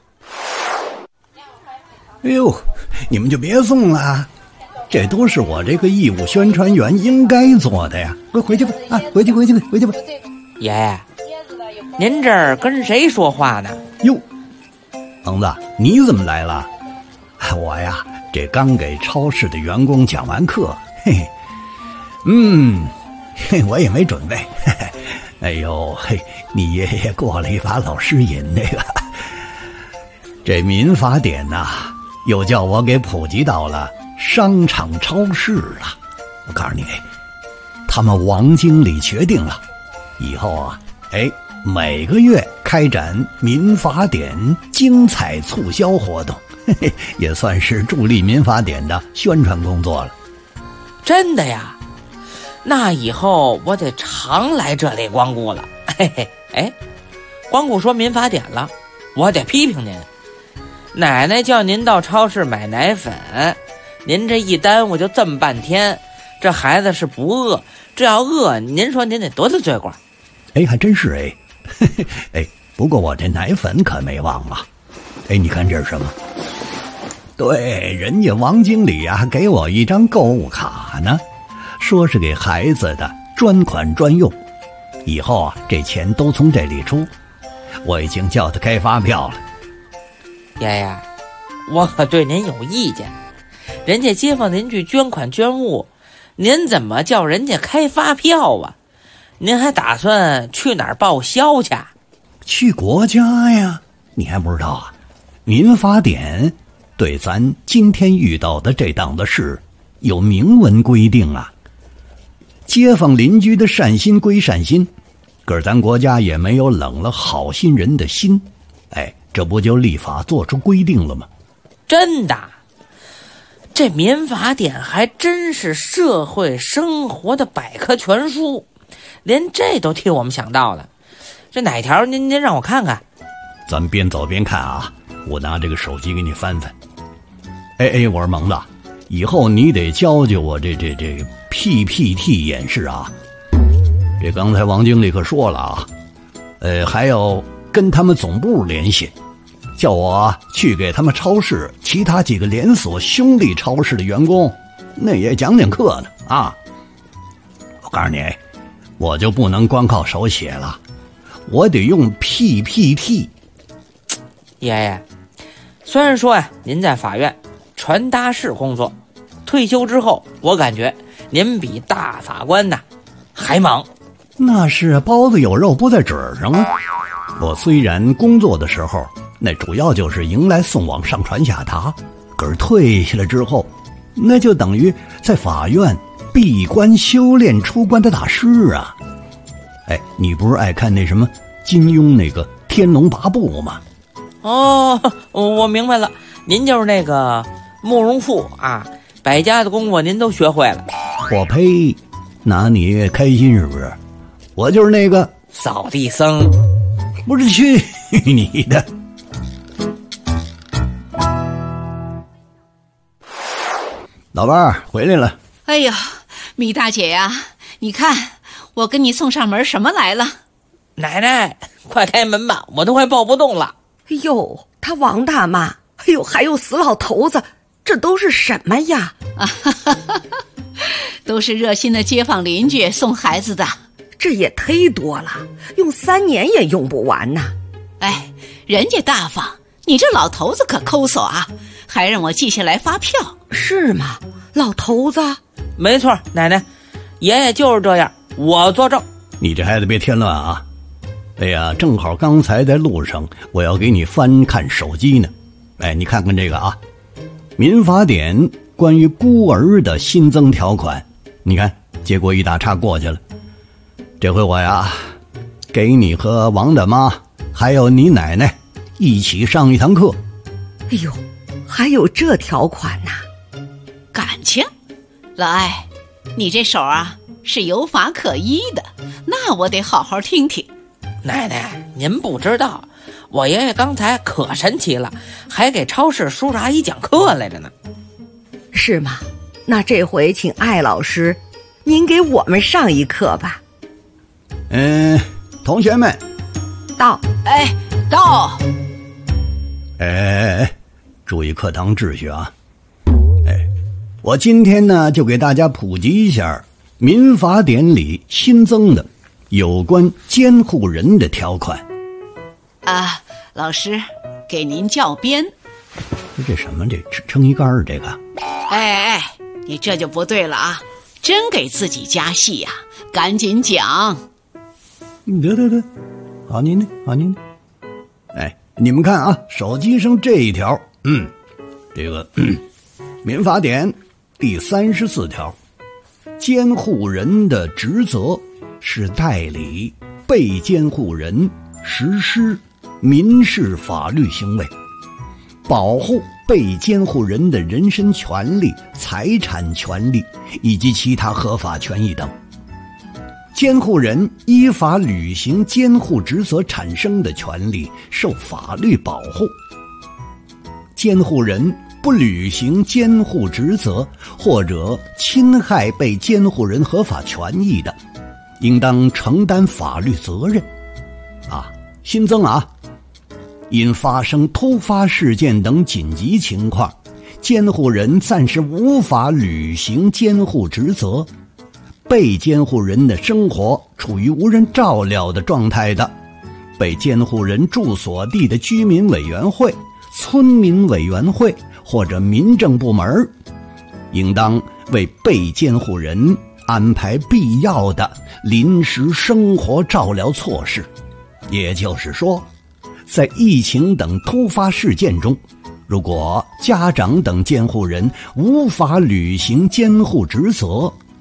哎呦，你们就别送了，这都是我这个义务宣传员应该做的呀。回去吧啊，回去吧。 爷爷，您这儿跟谁说话呢？ 哟，恒子，你怎么来了？我呀，这刚给超市的员工讲完课，我也没准备。哎呦嘿，你爷爷过了一把老师瘾那个。这民法典呐，又叫我给普及到了商场超市了。我告诉你，他们王经理决定了，以后啊，每个月开展民法典精彩促销活动，也算是助力民法典的宣传工作了。 真的呀？那以后我得常来这里光顾了。光顾说民法典了，我得批评您。奶奶叫您到超市买奶粉，您这一耽误就这么半天，这孩子是不饿，这要饿，您说您得多大罪过？ 还真是不过我这奶粉可没忘了。你看这是什么？对，人家王经理啊给我一张购物卡呢，说是给孩子的专款专用，以后啊这钱都从这里出。我已经叫他开发票了。 爷爷，我可对您有意见，人家街坊邻居捐款捐物，您怎么叫人家开发票啊？您还打算去哪儿报销去？ 去国家呀，你还不知道啊？民法典对咱今天遇到的这档子事有明文规定啊。 街坊邻居的善心归善心，可是咱国家也没有冷了好心人的心。哎，这不就立法做出规定了吗？ 真的，这民法典还真是社会生活的百科全书，连这都替我们想到了。这哪条您让我看看？ 咱们边走边看啊，我拿这个手机给你翻翻。哎，我说萌子，以后你得教教我这 PPT 演示啊。这刚才王经理可说了啊，还要跟他们总部联系，叫我去给他们超市其他几个连锁兄弟超市的员工那也讲课呢啊。我告诉你，我就不能光靠手写了，我得用 PPT。 爷爷，虽然说呀，您在法院传达室工作，退休之后我感觉您比大法官呐还忙。 那是包子有肉不在褶上啊。我虽然工作的时候那主要就是迎来送往上传下达，可是退下来之后，那就等于在法院闭关修炼出关的大师啊。哎，你不是爱看那什么金庸那个《天龙八部》吗？ 哦，我明白了，您就是那个慕容复啊，百家的功夫您都学会了。 我呸，拿你开心是不是？我就是那个扫地僧。 不是，去你的！老伴儿回来了。 哎呀，米大姐呀，你看我跟你送上门什么来了？ 奶奶，快开门吧，我都快抱不动了。 哎呦，他王大妈，哎呦，还有死老头子，这都是什么呀？ 都是热心的街坊邻居送孩子的。 这也忒多了，用3年也用不完呐。 哎，人家大方，你这老头子可抠搜啊，还让我记下来发票。 是吗？老头子？ 没错，奶奶，爷爷就是这样，我作证。 你这孩子别添乱啊！哎呀，正好刚才在路上，我要给你翻看手机呢。哎，你看看这个啊，民法典关于孤儿的新增条款，你看，结果一打岔过去了。这回我呀，给你和王大妈还有你奶奶一起上一堂课。 哎呦，还有这条款呐！ 感情，老艾，你这手啊是有法可依的，那我得好好听听。 奶奶，您不知道，我爷爷刚才可神奇了，还给超市叔叔阿姨讲课来着呢。 是吗？那这回请艾老师，您给我们上一课吧。 同学们， 到。 哎，到。 哎，注意课堂秩序啊！哎，我今天呢就给大家普及一下民法典里新增的有关监护人的条款。 啊，老师，给您教鞭。 这什么？这只撑一杆儿这个？ 哎，你这就不对了啊！真给自己加戏呀，赶紧讲。 得，好您呢，好您呢。哎，你们看啊，手机上这一条，民法典第34条，监护人的职责是代理被监护人实施民事法律行为，保护被监护人的人身权利、财产权利以及其他合法权益等。监护人依法履行监护职责产生的权利受法律保护。监护人不履行监护职责或者侵害被监护人合法权益的，应当承担法律责任。新增因发生突发事件等紧急情况，监护人暂时无法履行监护职责，被监护人的生活处于无人照料的状态的，被监护人住所地的居民委员会、村民委员会或者民政部门，应当为被监护人安排必要的临时生活照料措施。也就是说，在疫情等突发事件中，如果家长等监护人无法履行监护职责，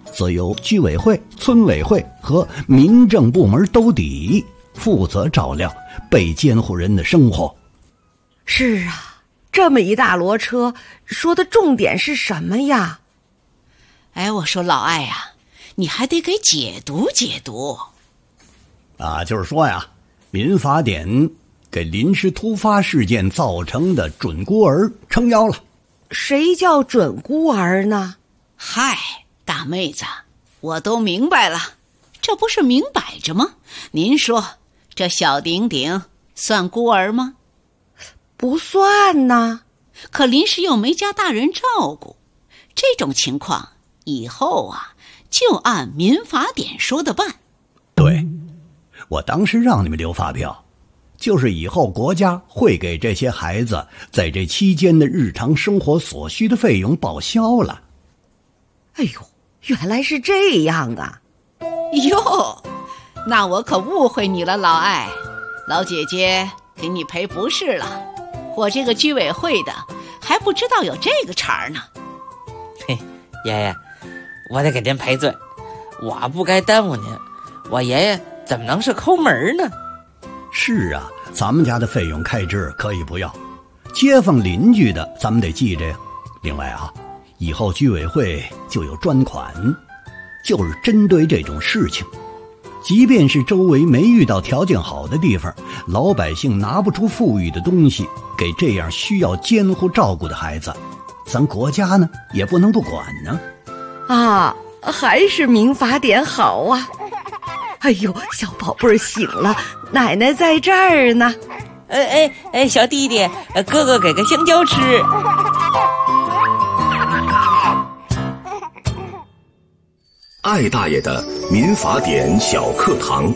则由居委会、村委会和民政部门兜底，负责照料被监护人的生活。 是啊，这么一大摞车，说的重点是什么呀？ 哎，我说老艾呀，你还得给解读解读。 就是说呀，民法典给临时突发事件造成的准孤儿撑腰了。 谁叫准孤儿呢？ 嗨，大妹子，我都明白了，这不是明摆着吗？您说这小顶顶算孤儿吗？ 不算呢。 可临时又没家大人照顾，这种情况以后就按民法典说的办。 对，我当时让你们留发票，就是以后国家会给这些孩子在这期间的日常生活所需的费用报销了。 哎呦，原来是这样啊！ 哟，那我可误会你了，老艾。老姐姐给你赔不是了，我这个居委会的还不知道有这个茬呢。 嘿，爷爷，我得给您赔罪，我不该耽误您，我爷爷怎么能是抠门呢？ 是啊，咱们家的费用开支可以不要，街坊邻居的咱们得记着呀。另外以后居委会就有专款，就是针对这种事情，即便是周围没遇到条件好的地方，老百姓拿不出富裕的东西给这样需要监护照顾的孩子，咱国家呢也不能不管呢。 还是民法典好啊！哎呦，小宝贝儿醒了，奶奶在这儿呢。 小弟弟，哥哥给个香蕉吃。 艾大爷的民法典小课堂。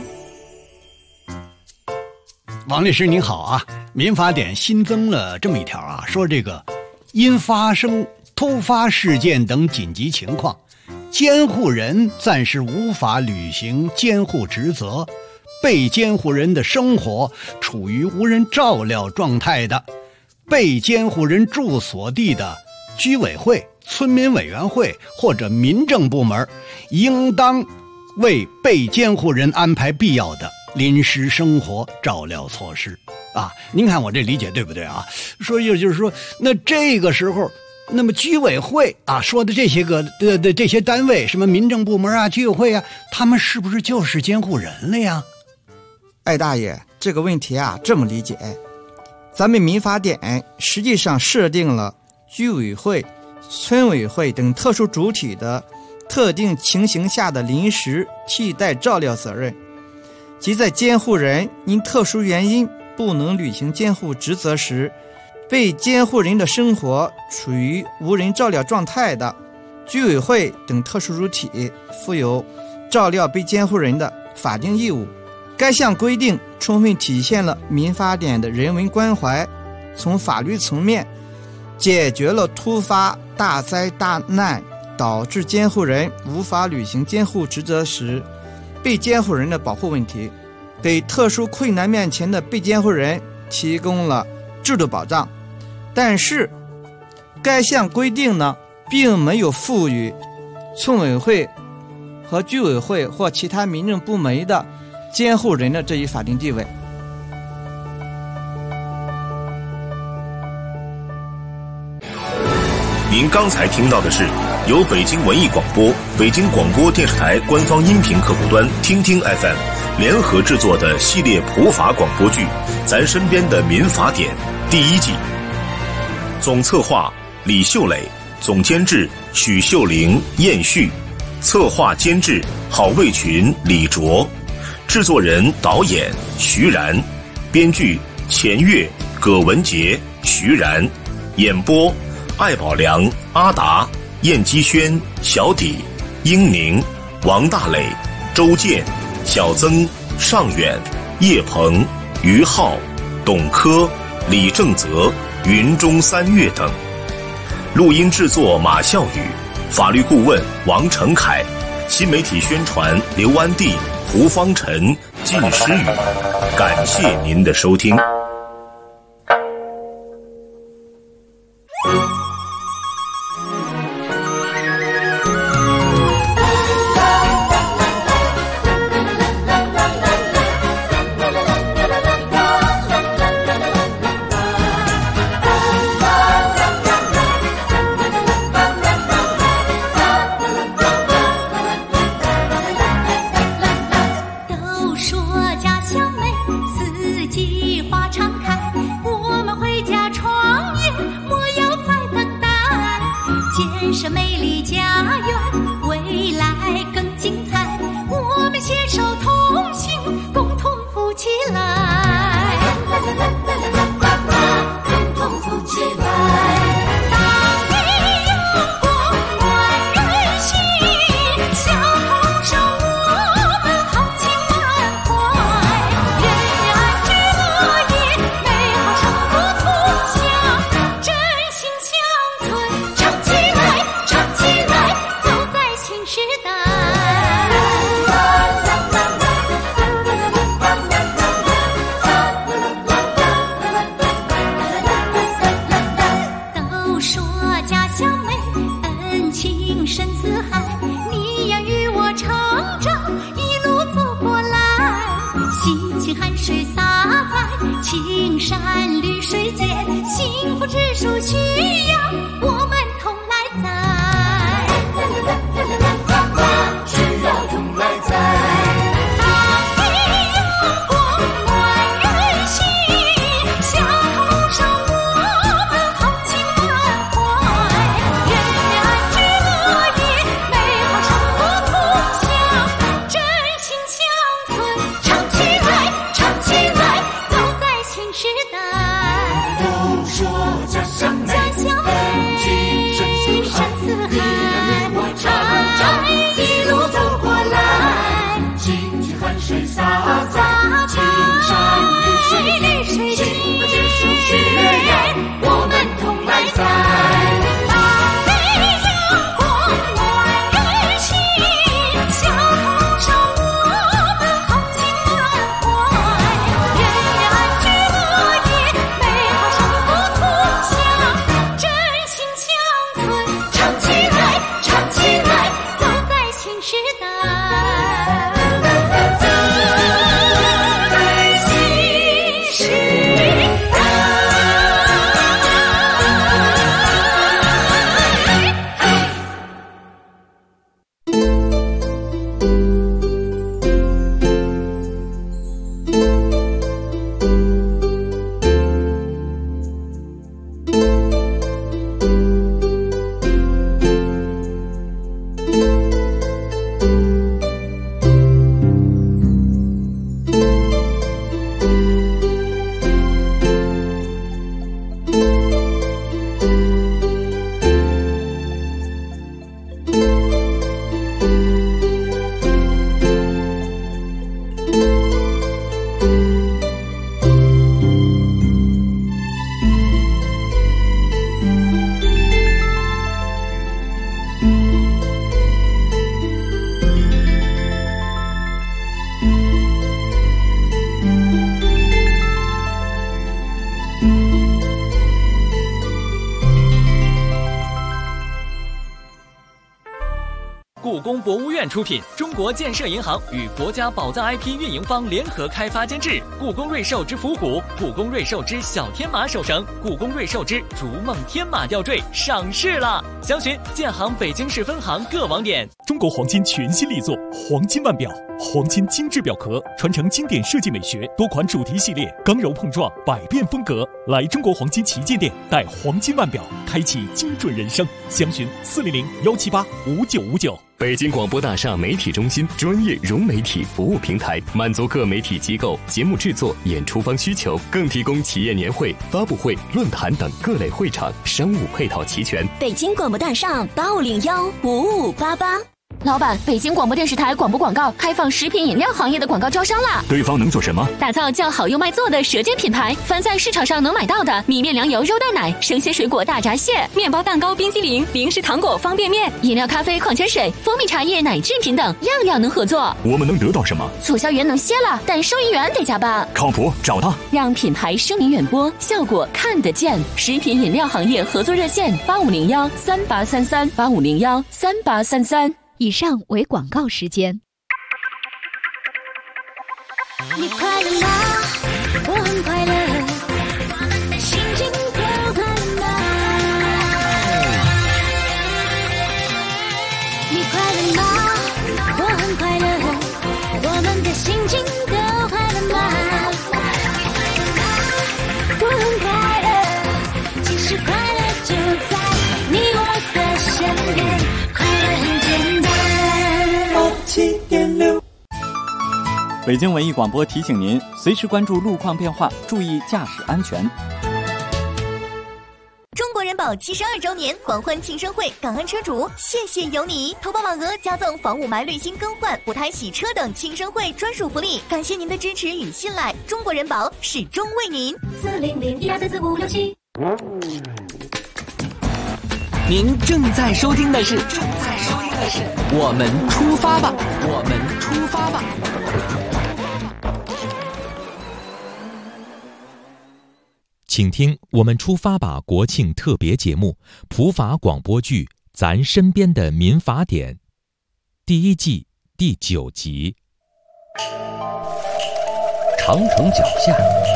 王律师您好啊，民法典新增了这么一条说这个因发生突发事件等紧急情况，监护人暂时无法履行监护职责，被监护人的生活处于无人照料状态的，被监护人住所地的居委会、村民委员会或者民政部门应当为被监护人安排必要的临时生活照料措施您看我这理解对不对说就是说，那这个时候，那么居委会说的这些个的这些单位，什么民政部门居委会他们是不是就是监护人了呀？ 艾大爷，这个问题这么理解，咱们民法典实际上设定了居委会、村委会等特殊主体的特定情形下的临时替代照料责任，即在监护人因特殊原因不能履行监护职责时，被监护人的生活处于无人照料状态的，居委会等特殊主体负有照料被监护人的法定义务。该项规定充分体现了民法典的人文关怀，从法律层面解决了突发大灾大难导致监护人无法履行监护职责时被监护人的保护问题，给特殊困难面前的被监护人提供了制度保障。但是该项规定呢，并没有赋予村委会和居委会或其他民政部门的监护人的这一法定地位。 您刚才听到的是由北京文艺广播、北京广播电视台官方音频客户端听听 FM 联合制作的系列普法广播剧《咱身边的民法典》第1季。总策划李秀磊，总监制许秀玲、燕旭，策划监制郝卫群、李卓，制作人导演徐然，编剧钱月、葛文杰、徐然，演播艾宝良、阿达、燕基轩、小底、英宁、王大磊、周健、小曾、尚远、叶鹏、于浩、董科、李正泽、云中三月等。录音制作马笑宇，法律顾问王成凯，新媒体宣传刘安娣、胡方晨、靳诗雨。感谢您的收听。 宫博物院出品，中国建设银行与国家宝藏 IP 运营方联合开发监制。故宫瑞兽之伏虎、故宫瑞兽之小天马手绳、故宫瑞兽之逐梦天马吊坠上市了，详询建行北京市分行各网点。 中国黄金全新力作黄金腕表，黄金精致表壳，传承经典设计美学，多款主题系列，刚柔碰撞，百变风格。来中国黄金旗舰店，带黄金腕表，开启精准人生。详询400-178-5959。 北京广播大厦媒体中心专业融媒体服务平台，满足各媒体机构节目制作、演出方需求，更提供企业年会、发布会、论坛等各类会场，商务配套齐全。 北京广播大厦85015588。 老板，北京广播电视台广播广告开放食品饮料行业的广告招商啦！ 对方能做什么？ 打造叫好又卖座的舌尖品牌，凡在市场上能买到的米面粮油肉蛋奶、生鲜水果大闸蟹、面包蛋糕冰激凌、零食糖果方便面、饮料咖啡矿泉水、蜂蜜茶叶奶制品等，样样能合作。 我们能得到什么？ 促销员能歇了，但收银员得加班。 靠谱，找他， 让品牌声名远播，效果看得见。食品饮料行业合作热线8501383385013833。 以上为广告时间。 你快乐吗？我很快乐，我们的心情都快乐吗？你快乐吗？我很快乐，我们的心情都快乐吗？我很快乐，其实快乐就在你我的身边，快乐很简单。7.6 北京文艺广播提醒您，随时关注路况变化，注意驾驶安全。 中国人保72周年狂欢庆生会，感恩车主，谢谢有你！投保网额加赠房雾霾滤芯更换、补胎洗车等庆生会专属福利，感谢您的支持与信赖，中国人保始终为您。 400-1234567。 您正在收听的是我们出发吧，我们出发吧。 请听我们出发吧国庆特别节目普法广播剧《咱身边的民法典》第1季第9集。 长城脚下，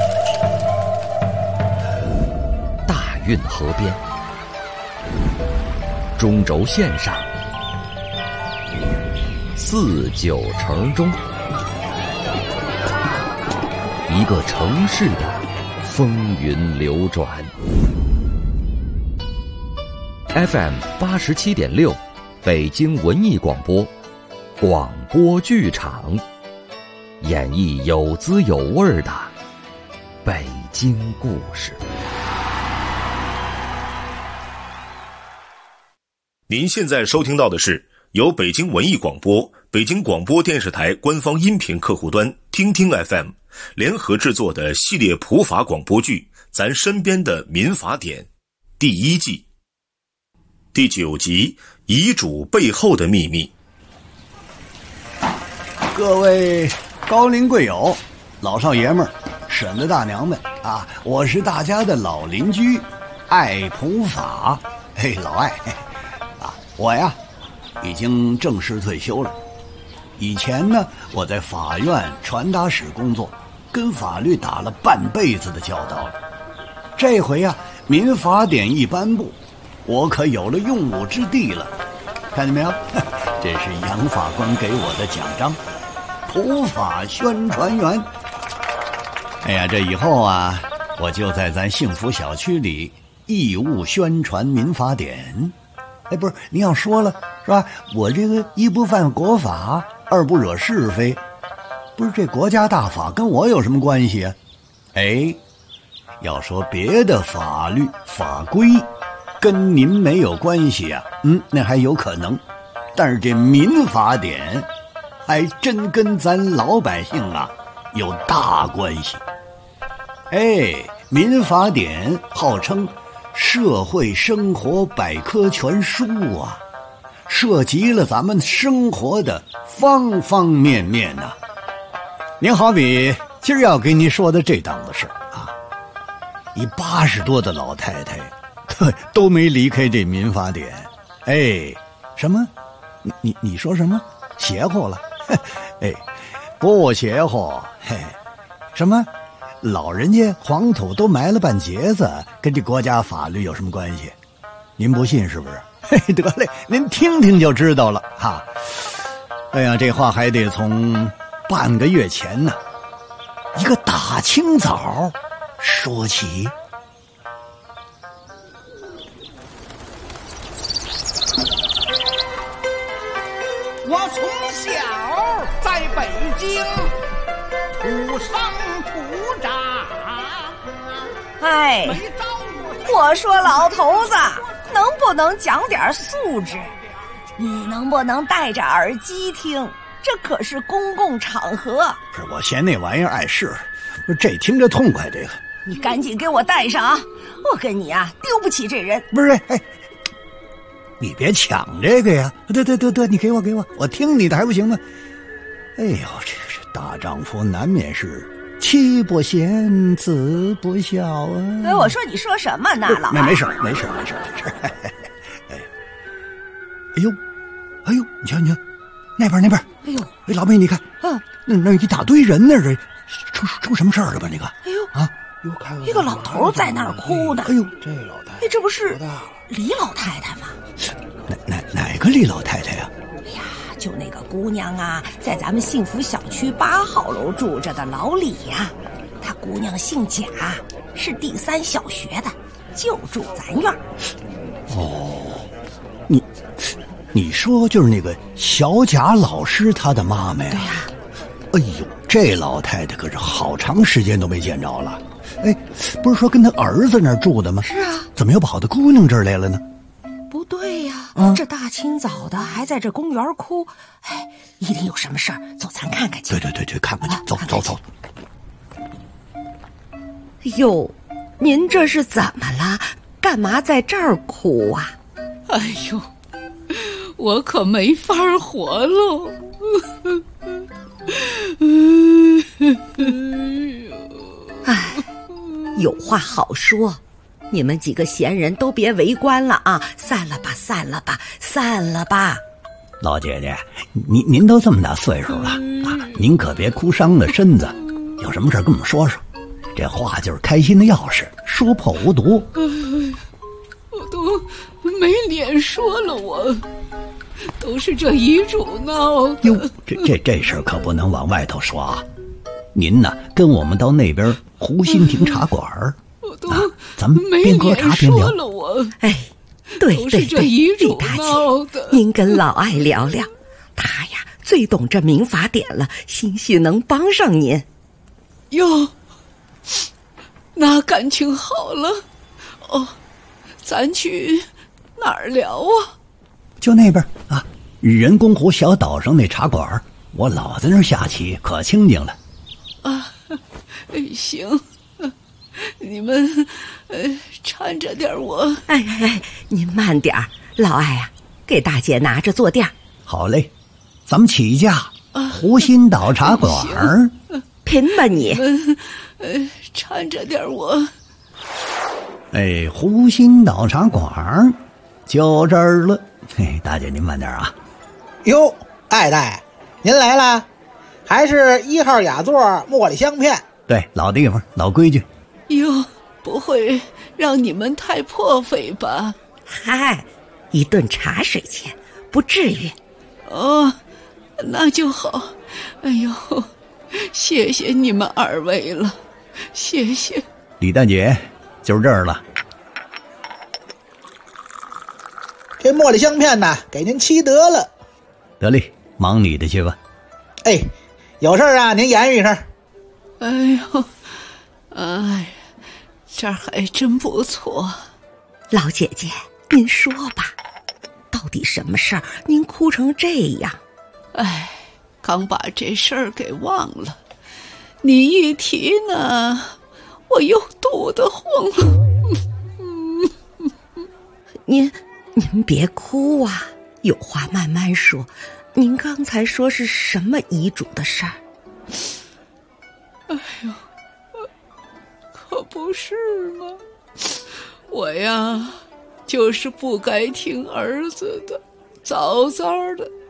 大运河边，中轴线上，4、9城中，一个城市的风云流转。FM 87.6，北京文艺广播，广播剧场，演绎有滋有味的北京故事。 您现在收听到的是由北京文艺广播、北京广播电视台官方音频客户端听听 FM 联合制作的系列普法广播剧《咱身边的民法典》第1季第9集《遗嘱背后的秘密》。 各位高龄贵友、老少爷们儿、婶子大娘们啊，我是大家的老邻居爱普法。嘿，老爱啊，我呀已经正式退休了。以前呢，我在法院传达室工作，跟法律打了半辈子的交道了。这回呀，民法典一颁布，我可有了用武之地了。看见没有？这是杨法官给我的奖章，普法宣传员。哎呀，这以后啊，我就在咱幸福小区里义务宣传民法典。哎，不是，您要说了是吧？我这个一不犯国法，二不惹是非，不是这国家大法跟我有什么关系啊？哎，要说别的法律法规跟您没有关系啊，那还有可能，但是这民法典还真跟咱老百姓啊有大关系。哎，民法典号称社会生活百科全书啊，涉及了咱们生活的方方面面呐。您好比今儿要给你说的这档子事啊，一80多的老太太都没离开这民法典。哎，什么你说什么？邪乎了？哎，不邪乎。嘿，什么？老人家黄土都埋了半截子，跟这国家法律有什么关系？您不信是不是？嘿，得嘞，您听听就知道了哈。哎呀，这话还得从半个月前呢，一个大清早说起。 我从小在北京土生土长。 哎，我说老头子，能不能讲点素质？你能不能戴着耳机听？这可是公共场合。 不是，我嫌那玩意儿碍事，这听着痛快。这个， 你赶紧给我戴上啊！我跟你啊，丢不起这人。 不是，哎，你别抢这个呀！得，你给我，我听你的还不行吗？哎呦，这是大丈夫难免是妻不贤，子不孝啊！ 哎，我说你说什么呢，老没事。哎呦，你瞧，那边。 哎呦， 哎，老妹，你看，那一大堆人那是出什么事儿了吧？那个， 哎呦啊， 一个老头在那儿哭呢。 哎呦， 这老太太， 哎，这不是李老太太吗？ 哪个李老太太呀？ 哎呀，就那个姑娘啊，在咱们幸福小区8号楼住着的老李呀，她姑娘姓贾，是第3小学的，就住咱院儿。 哦，你说就是那个小贾老师他的妈妈呀？ 对呀。 哎呦，这老太太可是好长时间都没见着了。哎，不是说跟他儿子那儿住的吗？ 是啊。 怎么又跑到姑娘这儿来了呢？ 不对呀，这大清早的还在这公园哭，哎，一定有什么事儿。走，咱看看去。 对，看看去，走。 哟，您这是怎么了？干嘛在这儿哭啊？ 哎呦，我可没法活喽！ 哎，有话好说，你们几个闲人都别围观了啊！散了吧！ 老姐姐，您都这么大岁数了啊，您可别哭伤了身子。有什么事跟我们说说，这话就是开心的钥匙，说破无毒。 我都没脸说了，我都是这遗嘱闹的。 哟，这事儿可不能往外头说啊！您呢，跟我们到那边湖心亭茶馆咱们边喝茶边聊。 哎，对， 都是这遗嘱闹的。 您跟老艾聊聊，他呀最懂这民法典了，兴许能帮上您。 哟，那感情好了。哦，咱去哪儿聊啊？ 就那边啊，人工湖小岛上那茶馆，我老在那儿下棋，可清静了。 啊，行，你们搀着点我。 哎，您慢点儿，老艾啊，给大姐拿着坐垫。 好嘞，咱们起驾，湖心岛茶馆。 拼吧你！ 搀着点我。 哎，湖心岛茶馆就这儿了。嘿，大姐您慢点啊。 哟，戴，您来了，还是1号雅座茉莉香片。 对，老地方，老规矩。 哟，不会让你们太破费吧？ 嗨，一顿茶水钱，不至于。 哦，那就好。哎呦，谢谢你们2位了，谢谢。 李大姐，就是这儿了。 这茉莉香片呢，给您沏得了。 得嘞，忙你的去吧。 哎，有事啊，您言语一声。 哎呦，哎，这儿还真不错。 老姐姐，您说吧，到底什么事儿？您哭成这样？ 哎，刚把这事儿给忘了，你一提呢，我又肚得慌了。 您别哭啊，有话慢慢说。您刚才说是什么遗嘱的事儿？ 哎呦，可不是吗？我呀，就是不该听儿子的，早早的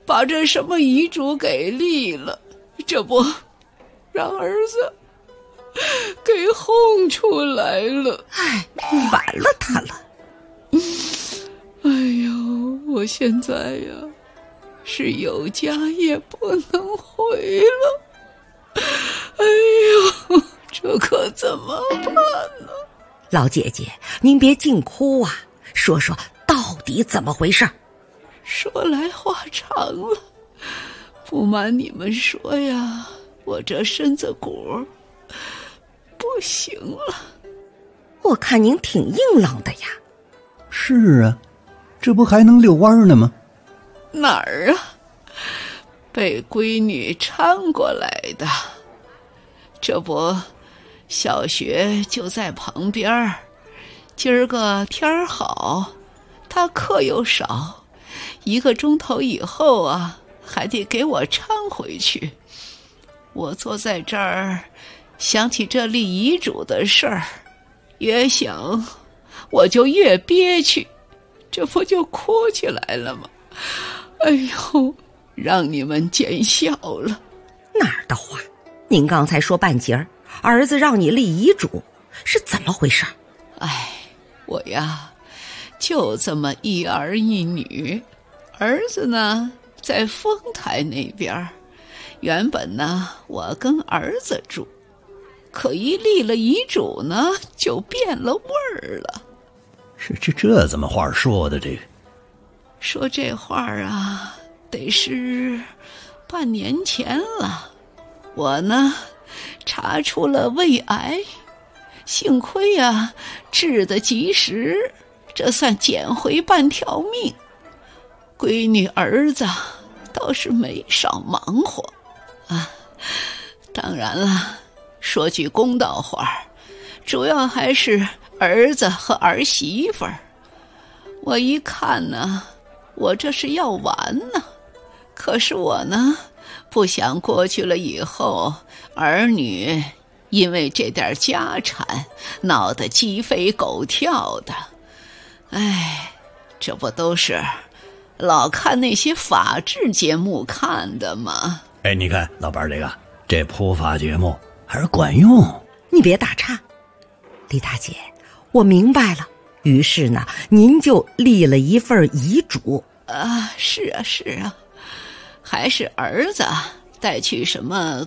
把这什么遗嘱给立了，这不让儿子给轰出来了。 哎，完了他了。 哎呦，我现在呀是有家也不能回了。哎呦，这可怎么办呢？ 老姐姐，您别净哭啊，说说到底怎么回事？ 说来话长了，不瞒你们说呀，我这身子骨不行了。 我看您挺硬朗的呀。 是啊，这不还能遛弯呢吗？ 哪儿啊？被闺女搀过来的。这不，小学就在旁边，今儿个天儿好，他课又少，1个钟头以后啊，还得给我搀回去。我坐在这儿，想起这立遗嘱的事儿，越想我就越憋屈，这不就哭起来了吗？哎呦，让你们见笑了。 哪儿的话？您刚才说半截儿，儿子让你立遗嘱，是怎么回事？ 哎，我呀，就这么一儿一女，儿子呢在丰台那边，原本呢我跟儿子住，可一立了遗嘱呢，就变了味儿了。 这怎么话说的？这个说这话啊，得是半年前了。我呢查出了胃癌，幸亏呀治得及时，这算捡回半条命。闺女儿子倒是没少忙活啊。当然了，说句公道话，主要还是儿子和儿媳妇儿。我一看呢，我这是要完呢。可是我呢不想过去了以后，儿女因为这点家产闹得鸡飞狗跳的。哎，这不都是老看那些法制节目看的吗？ 哎，你看老伴儿，这普法节目还是管用。 你别打岔，李大姐，我明白了。于是呢，您就立了一份遗嘱啊？是啊，还是儿子带去什么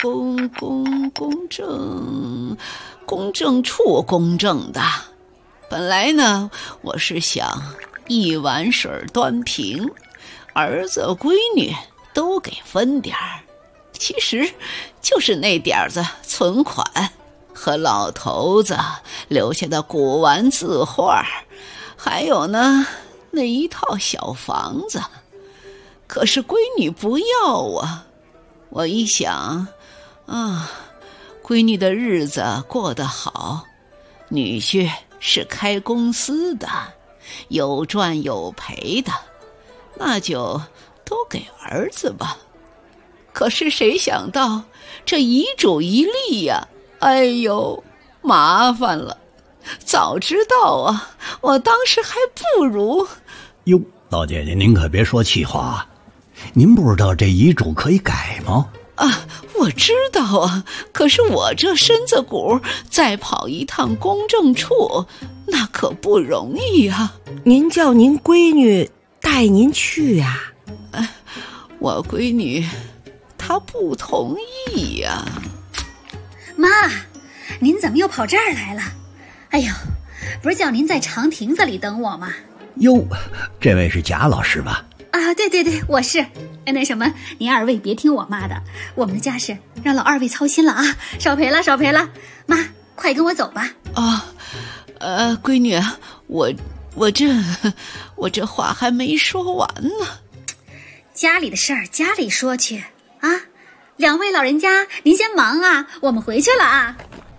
公证处公证的。本来呢，我是想一碗水端平，儿子闺女都给分点儿，其实就是那点子存款和老头子留下的古玩字画，还有呢那一套小房子。可是闺女不要啊。我一想啊，闺女的日子过得好，女婿是开公司的，有赚有赔的，那就都给儿子吧。可是谁想到这遗嘱一立呀，哎呦，麻烦了。早知道啊，我当时还不如…… 哟，老姐姐，您可别说气话，您不知道这遗嘱可以改吗？ 啊，我知道啊，可是我这身子骨再跑一趟公证处，那可不容易啊。 您叫您闺女带您去啊？ 我闺女她不同意呀。 妈，您怎么又跑这儿来了？哎呦，不是叫您在长亭子里等我吗？ 哟，这位是贾老师吧？ 啊，对，我是。那什么，您二位别听我妈的，我们的家事让老二位操心了啊，少赔了。妈，快跟我走吧。 闺女，我这话还没说完呢。 家里的事儿家里说去啊，两位老人家您先忙啊，我们回去了啊。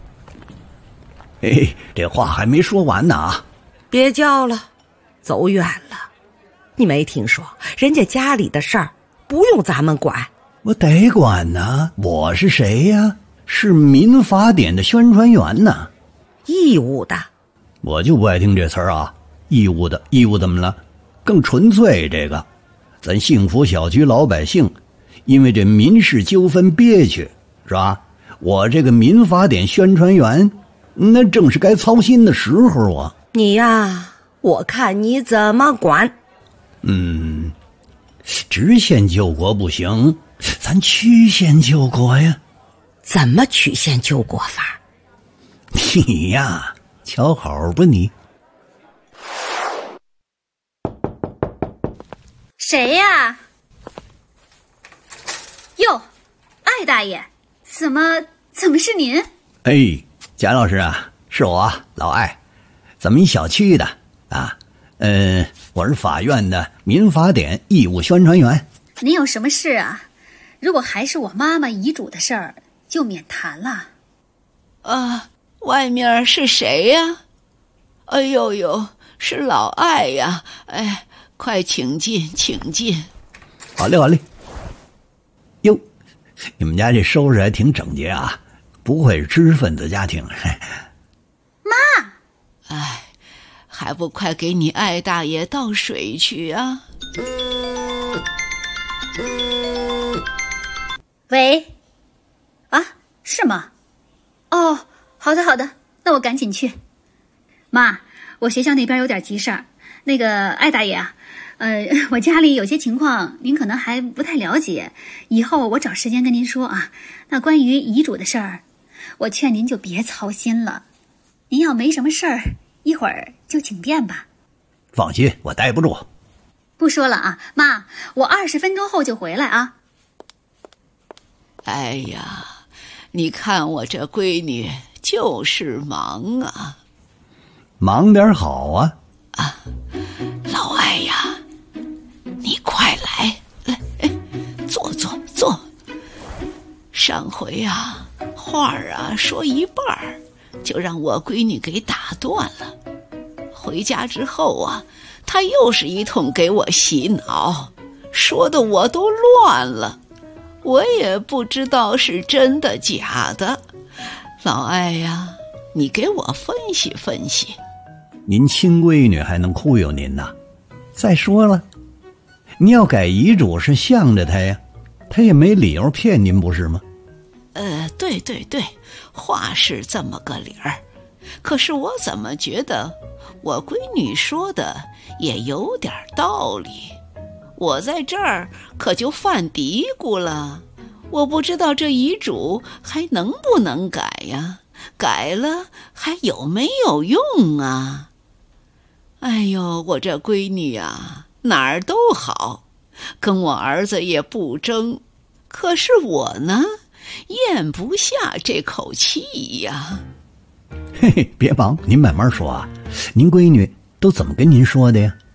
哎，这话还没说完呢啊！ 别叫了，走远了。你没听说人家家里的事儿不用咱们管？ 我得管呢，我是谁呀？是民法典的宣传员呢。 义务的。 我就不爱听这词儿啊，义务的，义务怎么了？更纯粹这个。 咱幸福小区老百姓因为这民事纠纷憋屈，是吧？我这个民法典宣传员，那正是该操心的时候啊。 你呀，我看你怎么管。 直线救国不行，咱曲线救国呀。 怎么曲线救国法？ 你呀，瞧好吧你。 谁呀？哟，艾大爷，怎么是您？ 哎，贾老师啊，是我老艾，咱们一小区的啊。我是法院的民法典义务宣传员。 您有什么事啊？如果还是我妈妈遗嘱的事儿，就免谈了。 外面是谁呀？哎呦呦，是老艾呀！哎，快请进，请进。 好嘞，好嘞。哟，你们家这收拾还挺整洁啊，不愧是知识分子家庭。 妈， 哎，还不快给你艾大爷倒水去啊！ 喂，啊，是吗？哦，好的好的，那我赶紧去。妈，我学校那边有点急事儿，那个艾大爷啊，我家里有些情况您可能还不太了解，以后我找时间跟您说啊。那关于遗嘱的事儿，我劝您就别操心了。您要没什么事儿，一会儿就请便吧。 放心，我待不住。 不说了啊，妈，我20分钟后就回来啊。 哎呀，你看我这闺女就是忙啊。 忙点好啊。 老艾呀，你快来，坐。上回啊，话啊说一半就让我闺女给打断了。回家之后啊，她又是一通给我洗脑，说的我都乱了，我也不知道是真的假的。老艾呀，你给我分析分析。 您亲闺女还能忽悠您呐？再说了，您要改遗嘱是向着她呀，她也没理由骗您，不是吗？ 对，话是这么个理儿。可是我怎么觉得我闺女说的也有点道理，我在这儿可就犯嘀咕了。我不知道这遗嘱还能不能改呀？改了还有没有用啊？哎呦，我这闺女啊，哪儿都好，跟我儿子也不争，可是我呢，咽不下这口气呀。 嘿嘿，别忙，您慢慢说啊。您闺女都怎么跟您说的呀？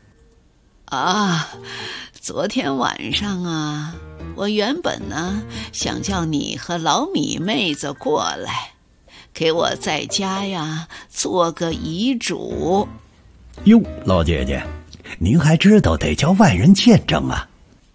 昨天晚上啊，我原本呢想叫你和老米妹子过来，给我在家呀做个遗嘱。 哟，老姐姐，您还知道得叫外人见证啊？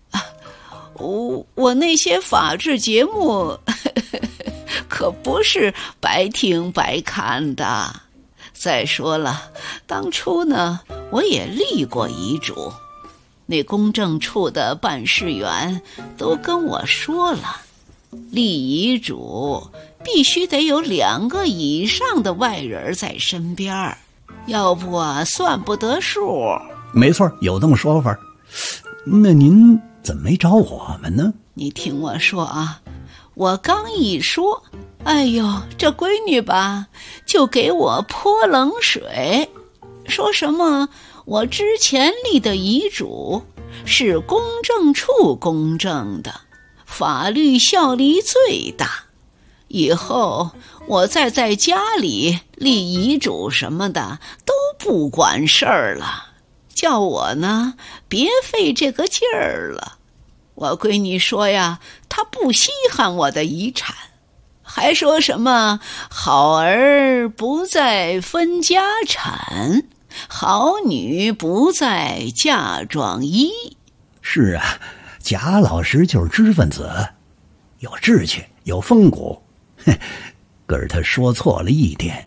我那些法制节目可不是白听白看的。再说了，当初呢，我也立过遗嘱，那公证处的办事员都跟我说了，立遗嘱必须得有2个以上的外人在身边，要不啊算不得数。 没错，有这么说法。那您怎么没找我们呢？ 你听我说啊，我刚一说，哎呦，这闺女吧就给我泼冷水，说什么我之前立的遗嘱是公证处公证的，法律效力最大，以后我再在家里立遗嘱什么的都不管事儿了，叫我呢别费这个劲儿了。我闺女说呀，她不稀罕我的遗产，还说什么好儿不在分家产，好女不在嫁妆衣。 是啊，贾老师就是知识分子，有志气，有风骨。可是他说错了一点。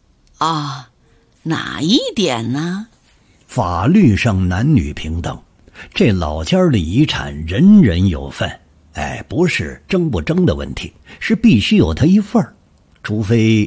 哪一点呢？ 法律上男女平等， 这老家的遗产人人有份，不是争不争的问题，是必须有他一份儿，除非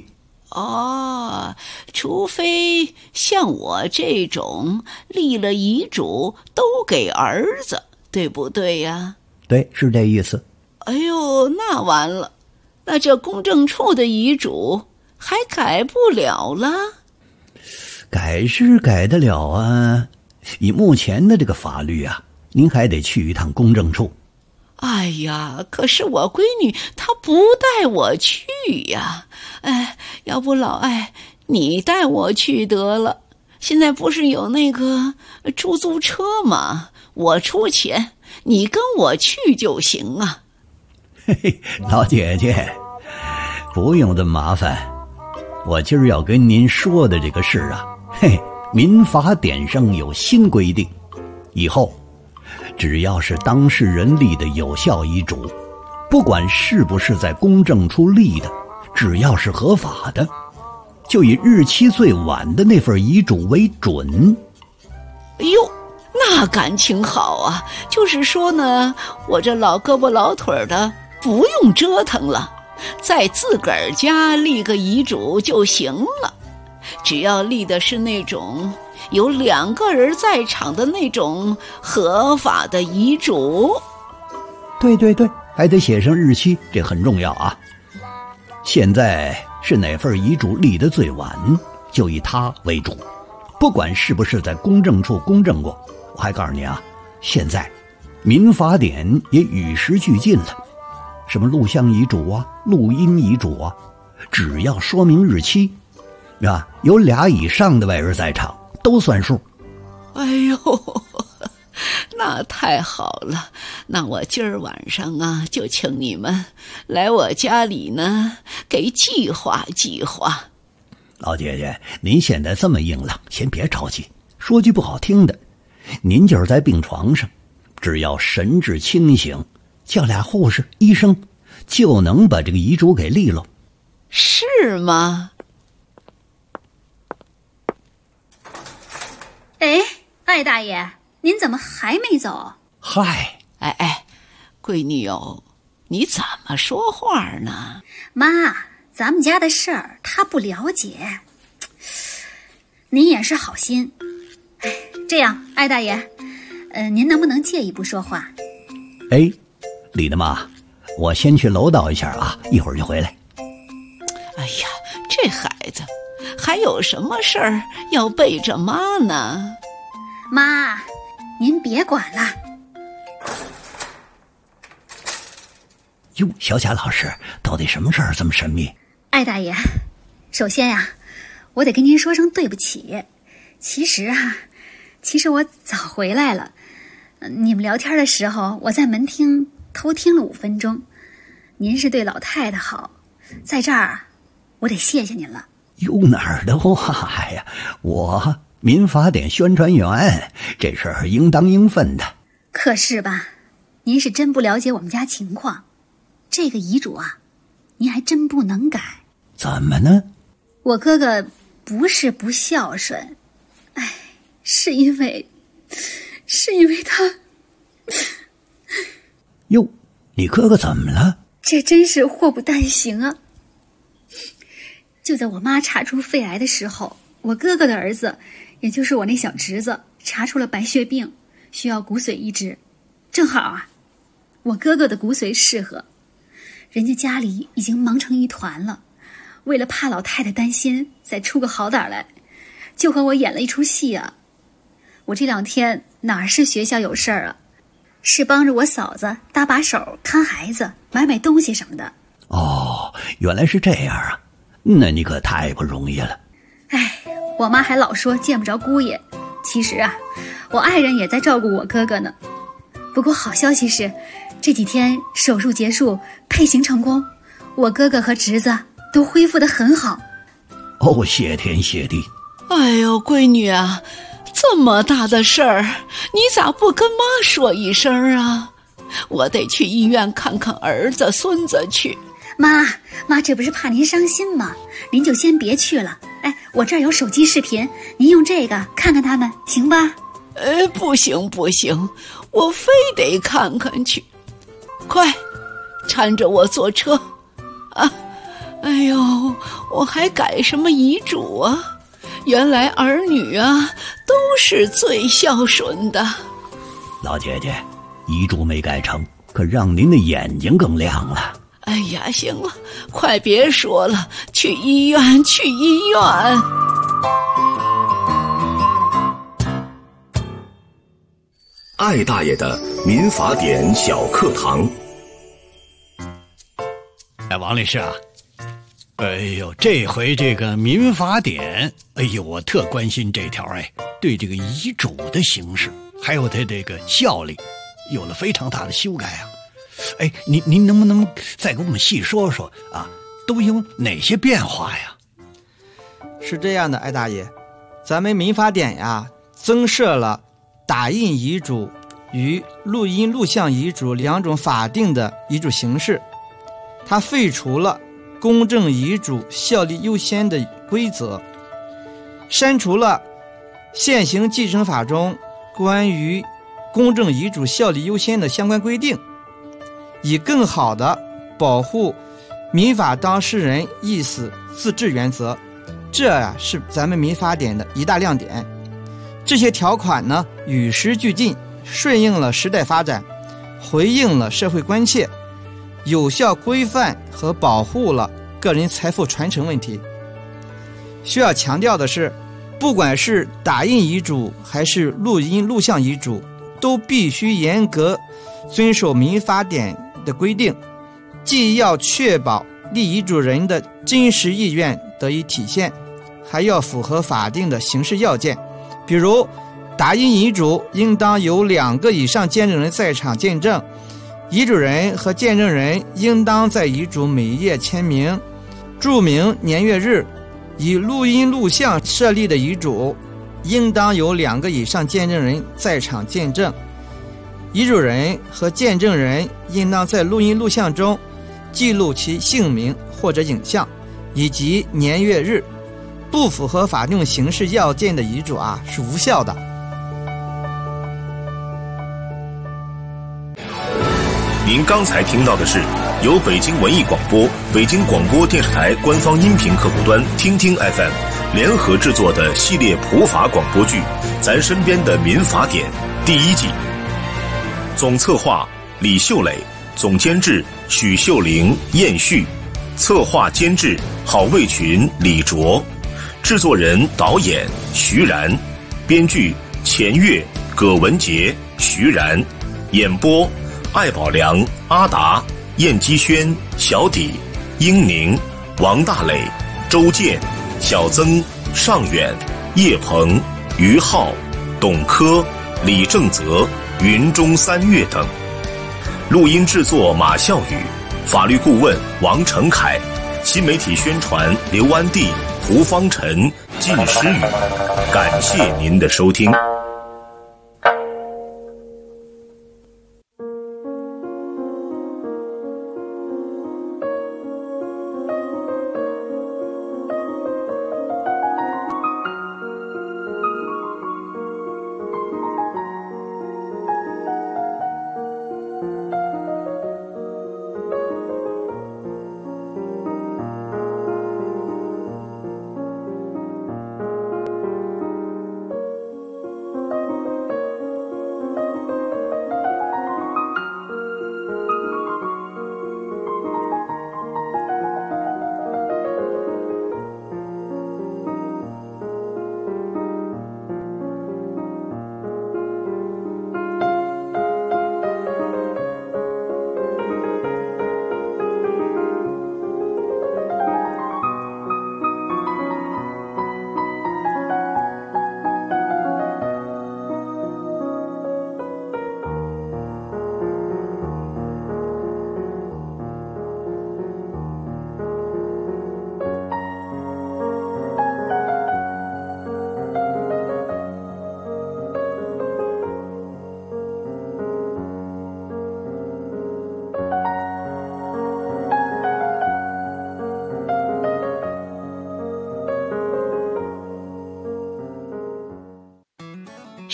像我这种立了遗嘱都给儿子，对不对呀？ 对，是这意思。 哎呦，那完了，那这公证处的遗嘱还改不了了？ 改是改得了啊，以目前的这个法律啊，您还得去一趟公证处。 哎呀，可是我闺女她不带我去呀。要不老艾你带我去得了，现在不是有那个出租车吗？我出钱，你跟我去就行啊。 嘿嘿，老姐姐不用这么麻烦，我今儿要跟您说的这个事啊，民法典上有新规定，以后只要是当事人立的有效遗嘱，不管是不是在公证处立的，只要是合法的，就以日期最晚的那份遗嘱为准。 哎呦，那感情好啊，就是说呢，我这老胳膊老腿的不用折腾了，在自个儿家立个遗嘱就行了，只要立的是那种有2个人在场的那种合法的遗嘱。 对，还得写上日期，这很重要啊。现在是哪份遗嘱立得最晚，就以它为主，不管是不是在公证处公证过。我还告诉你啊，现在民法典也与时俱进了，什么录像遗嘱啊、录音遗嘱啊，只要说明日期啊，有2以上的外人在场都算数。 哎呦，那太好了，那我今儿晚上啊，就请你们来我家里呢，给计划计划。 老姐姐，您现在这么硬朗，先别着急。说句不好听的，您就是在病床上，只要神志清醒，叫俩护士、医生，就能把这个遗嘱给立了。 是吗？ 哎，艾大爷，您怎么还没走？ 嗨， 闺女哟，你怎么说话呢？ 妈，咱们家的事儿他不了解，您也是好心。这样，艾大爷，您能不能借一步说话？ 李大妈，我先去楼道一下啊，一会儿就回来。 哎呀，这孩子还有什么事儿要背着妈呢？ 妈，您别管了。 哟，小贾老师，到底什么事儿这么神秘？ 艾大爷，首先呀，我得跟您说声对不起。其实我早回来了，你们聊天的时候，我在门厅偷听了5分钟。您是对老太太好，在这儿我得谢谢您了。 哟，哪儿的话呀，我民法典宣传员，这事儿应当应分的。 可是吧，您是真不了解我们家情况，这个遗嘱啊，您还真不能改。 怎么呢？ 我哥哥不是不孝顺，是因为他。 哟，你哥哥怎么了？ 这真是祸不单行啊！就在我妈查出肺癌的时候，我哥哥的儿子，也就是我那小侄子，查出了白血病，需要骨髓移植。正好啊，我哥哥的骨髓适合，人家家里已经忙成一团了，为了怕老太太担心，再出个好歹来，就和我演了一出戏啊。我这2天哪是学校有事儿啊，是帮着我嫂子搭把手看孩子，买东西什么的。 哦，原来是这样啊，那你可太不容易了。 我妈还老说见不着姑爷，其实啊，我爱人也在照顾我哥哥呢。不过好消息是，这几天手术结束，配型成功，我哥哥和侄子都恢复得很好。 哦，谢天谢地。 哎呦，闺女啊，这么大的事儿，你咋不跟妈说一声啊？我得去医院看看儿子孙子去。 妈，这不是怕您伤心吗？您就先别去了。我这儿有手机视频，您用这个看看他们，行吧？ 不行不行，我非得看看去。快，搀着我坐车啊！哎呦，我还改什么遗嘱啊？原来儿女啊都是最孝顺的。 老姐姐，遗嘱没改成，可让您的眼睛更亮了。 哎呀，行了，快别说了，去医院，去医院。 艾大爷的民法典小课堂。 王律师啊，哎呦，这回这个民法典，哎呦，我特关心这条，对这个遗嘱的形式，还有它这个效力，有了非常大的修改啊。您能不能再给我们细说说啊？都有哪些变化呀？ 是这样的，艾大爷，咱们民法典呀，增设了打印遗嘱与录音录像遗嘱两种法定的遗嘱形式，它废除了公证遗嘱效力优先的规则，删除了现行继承法中关于公证遗嘱效力优先的相关规定，以更好地保护民法当事人意思自治原则。这是咱们民法典的一大亮点。这些条款呢，与时俱进，顺应了时代发展，回应了社会关切，有效规范和保护了个人财富传承问题。需要强调的是，不管是打印遗嘱还是录音录像遗嘱，都必须严格遵守民法典的规定，既要确保立遗嘱人的真实意愿得以体现，还要符合法定的形式要件。比如打印遗嘱应当有2个以上见证人在场见证，遗嘱人和见证人应当在遗嘱每页签名，注明年月日。以录音录像设立的遗嘱应当有2个以上见证人在场见证，遗嘱人和见证人应当在录音录像中记录其姓名或者影像以及年月日。不符合法定形式要件的遗嘱是无效的。 您刚才听到的是由北京文艺广播、北京广播电视台官方音频客户端听听 FM 联合制作的系列普法广播剧《咱身边的民法典》第1季。总策划李秀磊，总监制许秀玲、燕旭，策划监制郝卫群、李卓，制作人导演徐然，编剧钱月、葛文杰、徐然，演播艾宝良、阿达、燕基轩、小底、英宁、王大磊、周健、小曾、尚远、叶鹏、于浩、董科、李正泽、云中三月等。录音制作马孝宇，法律顾问王成凯，新媒体宣传刘安娣、胡方晨、靳诗雨。感谢您的收听。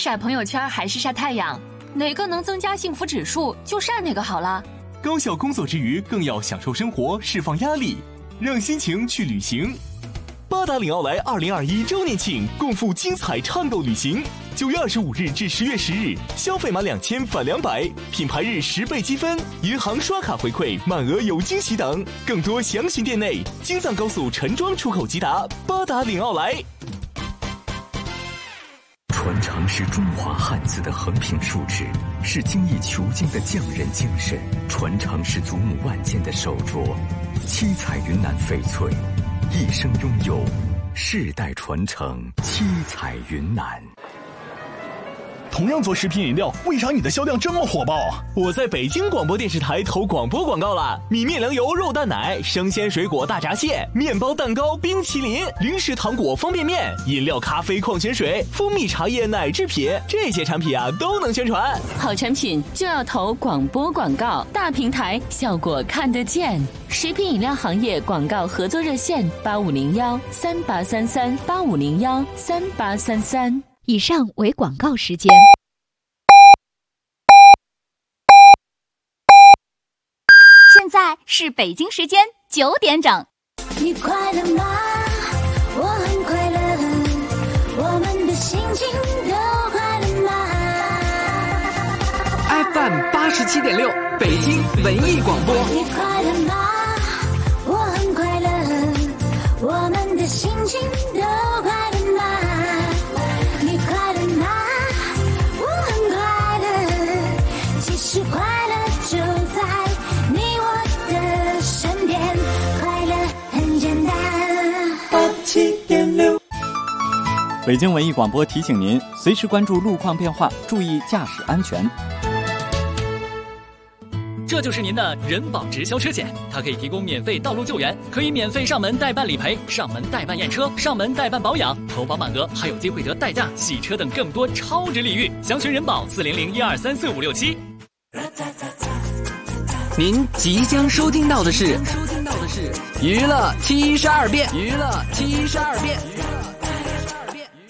晒朋友圈还是晒太阳，哪个能增加幸福指数就晒哪个好了。 高效工作之余，更要享受生活，释放压力，让心情去旅行。八达岭奥莱2021周年庆，共赴精彩畅购旅行。9月25日至10月10日，消费满2000返200，品牌日10倍积分，银行刷卡回馈，满额有惊喜等。更多详询店内。京藏高速陈庄出口直达。八达岭奥莱。 传承是中华汉字的横平竖直，是精益求精的匠人精神；传承是祖母万件的手镯，七彩云南翡翠，一生拥有，世代传承，七彩云南。 同样做食品饮料，为啥你的销量这么火爆啊？ 我在北京广播电视台投广播广告了，米面粮油肉蛋奶、生鲜水果大闸蟹、面包蛋糕、冰淇淋、零食糖果方便面、饮料咖啡矿泉水、蜂蜜茶叶奶制品，这些产品啊都能宣传。 好产品就要投广播广告，大平台效果看得见。食品饮料行业广告合作热线8501383385013833。 以上为广告时间。 现在是北京时间9点整。 你快乐吗？我很快乐，我们的心情都快乐吗 ？FM 87.6，北京文艺广播。 你快乐吗？我很快乐，我们的心情都快乐吗？你快乐吗？我很快乐，其实快乐就在你我的身边，快乐很简单。87.6。 北京文艺广播提醒您，随时关注路况变化，注意驾驶安全。 这就是您的人保直销车险，它可以提供免费道路救援，可以免费上门代办理赔、上门代办验车、上门代办保养，投保满额还有机会得代驾、洗车等更多超值礼遇。详询人保40012345567。 您即将收听到的是娱乐72变。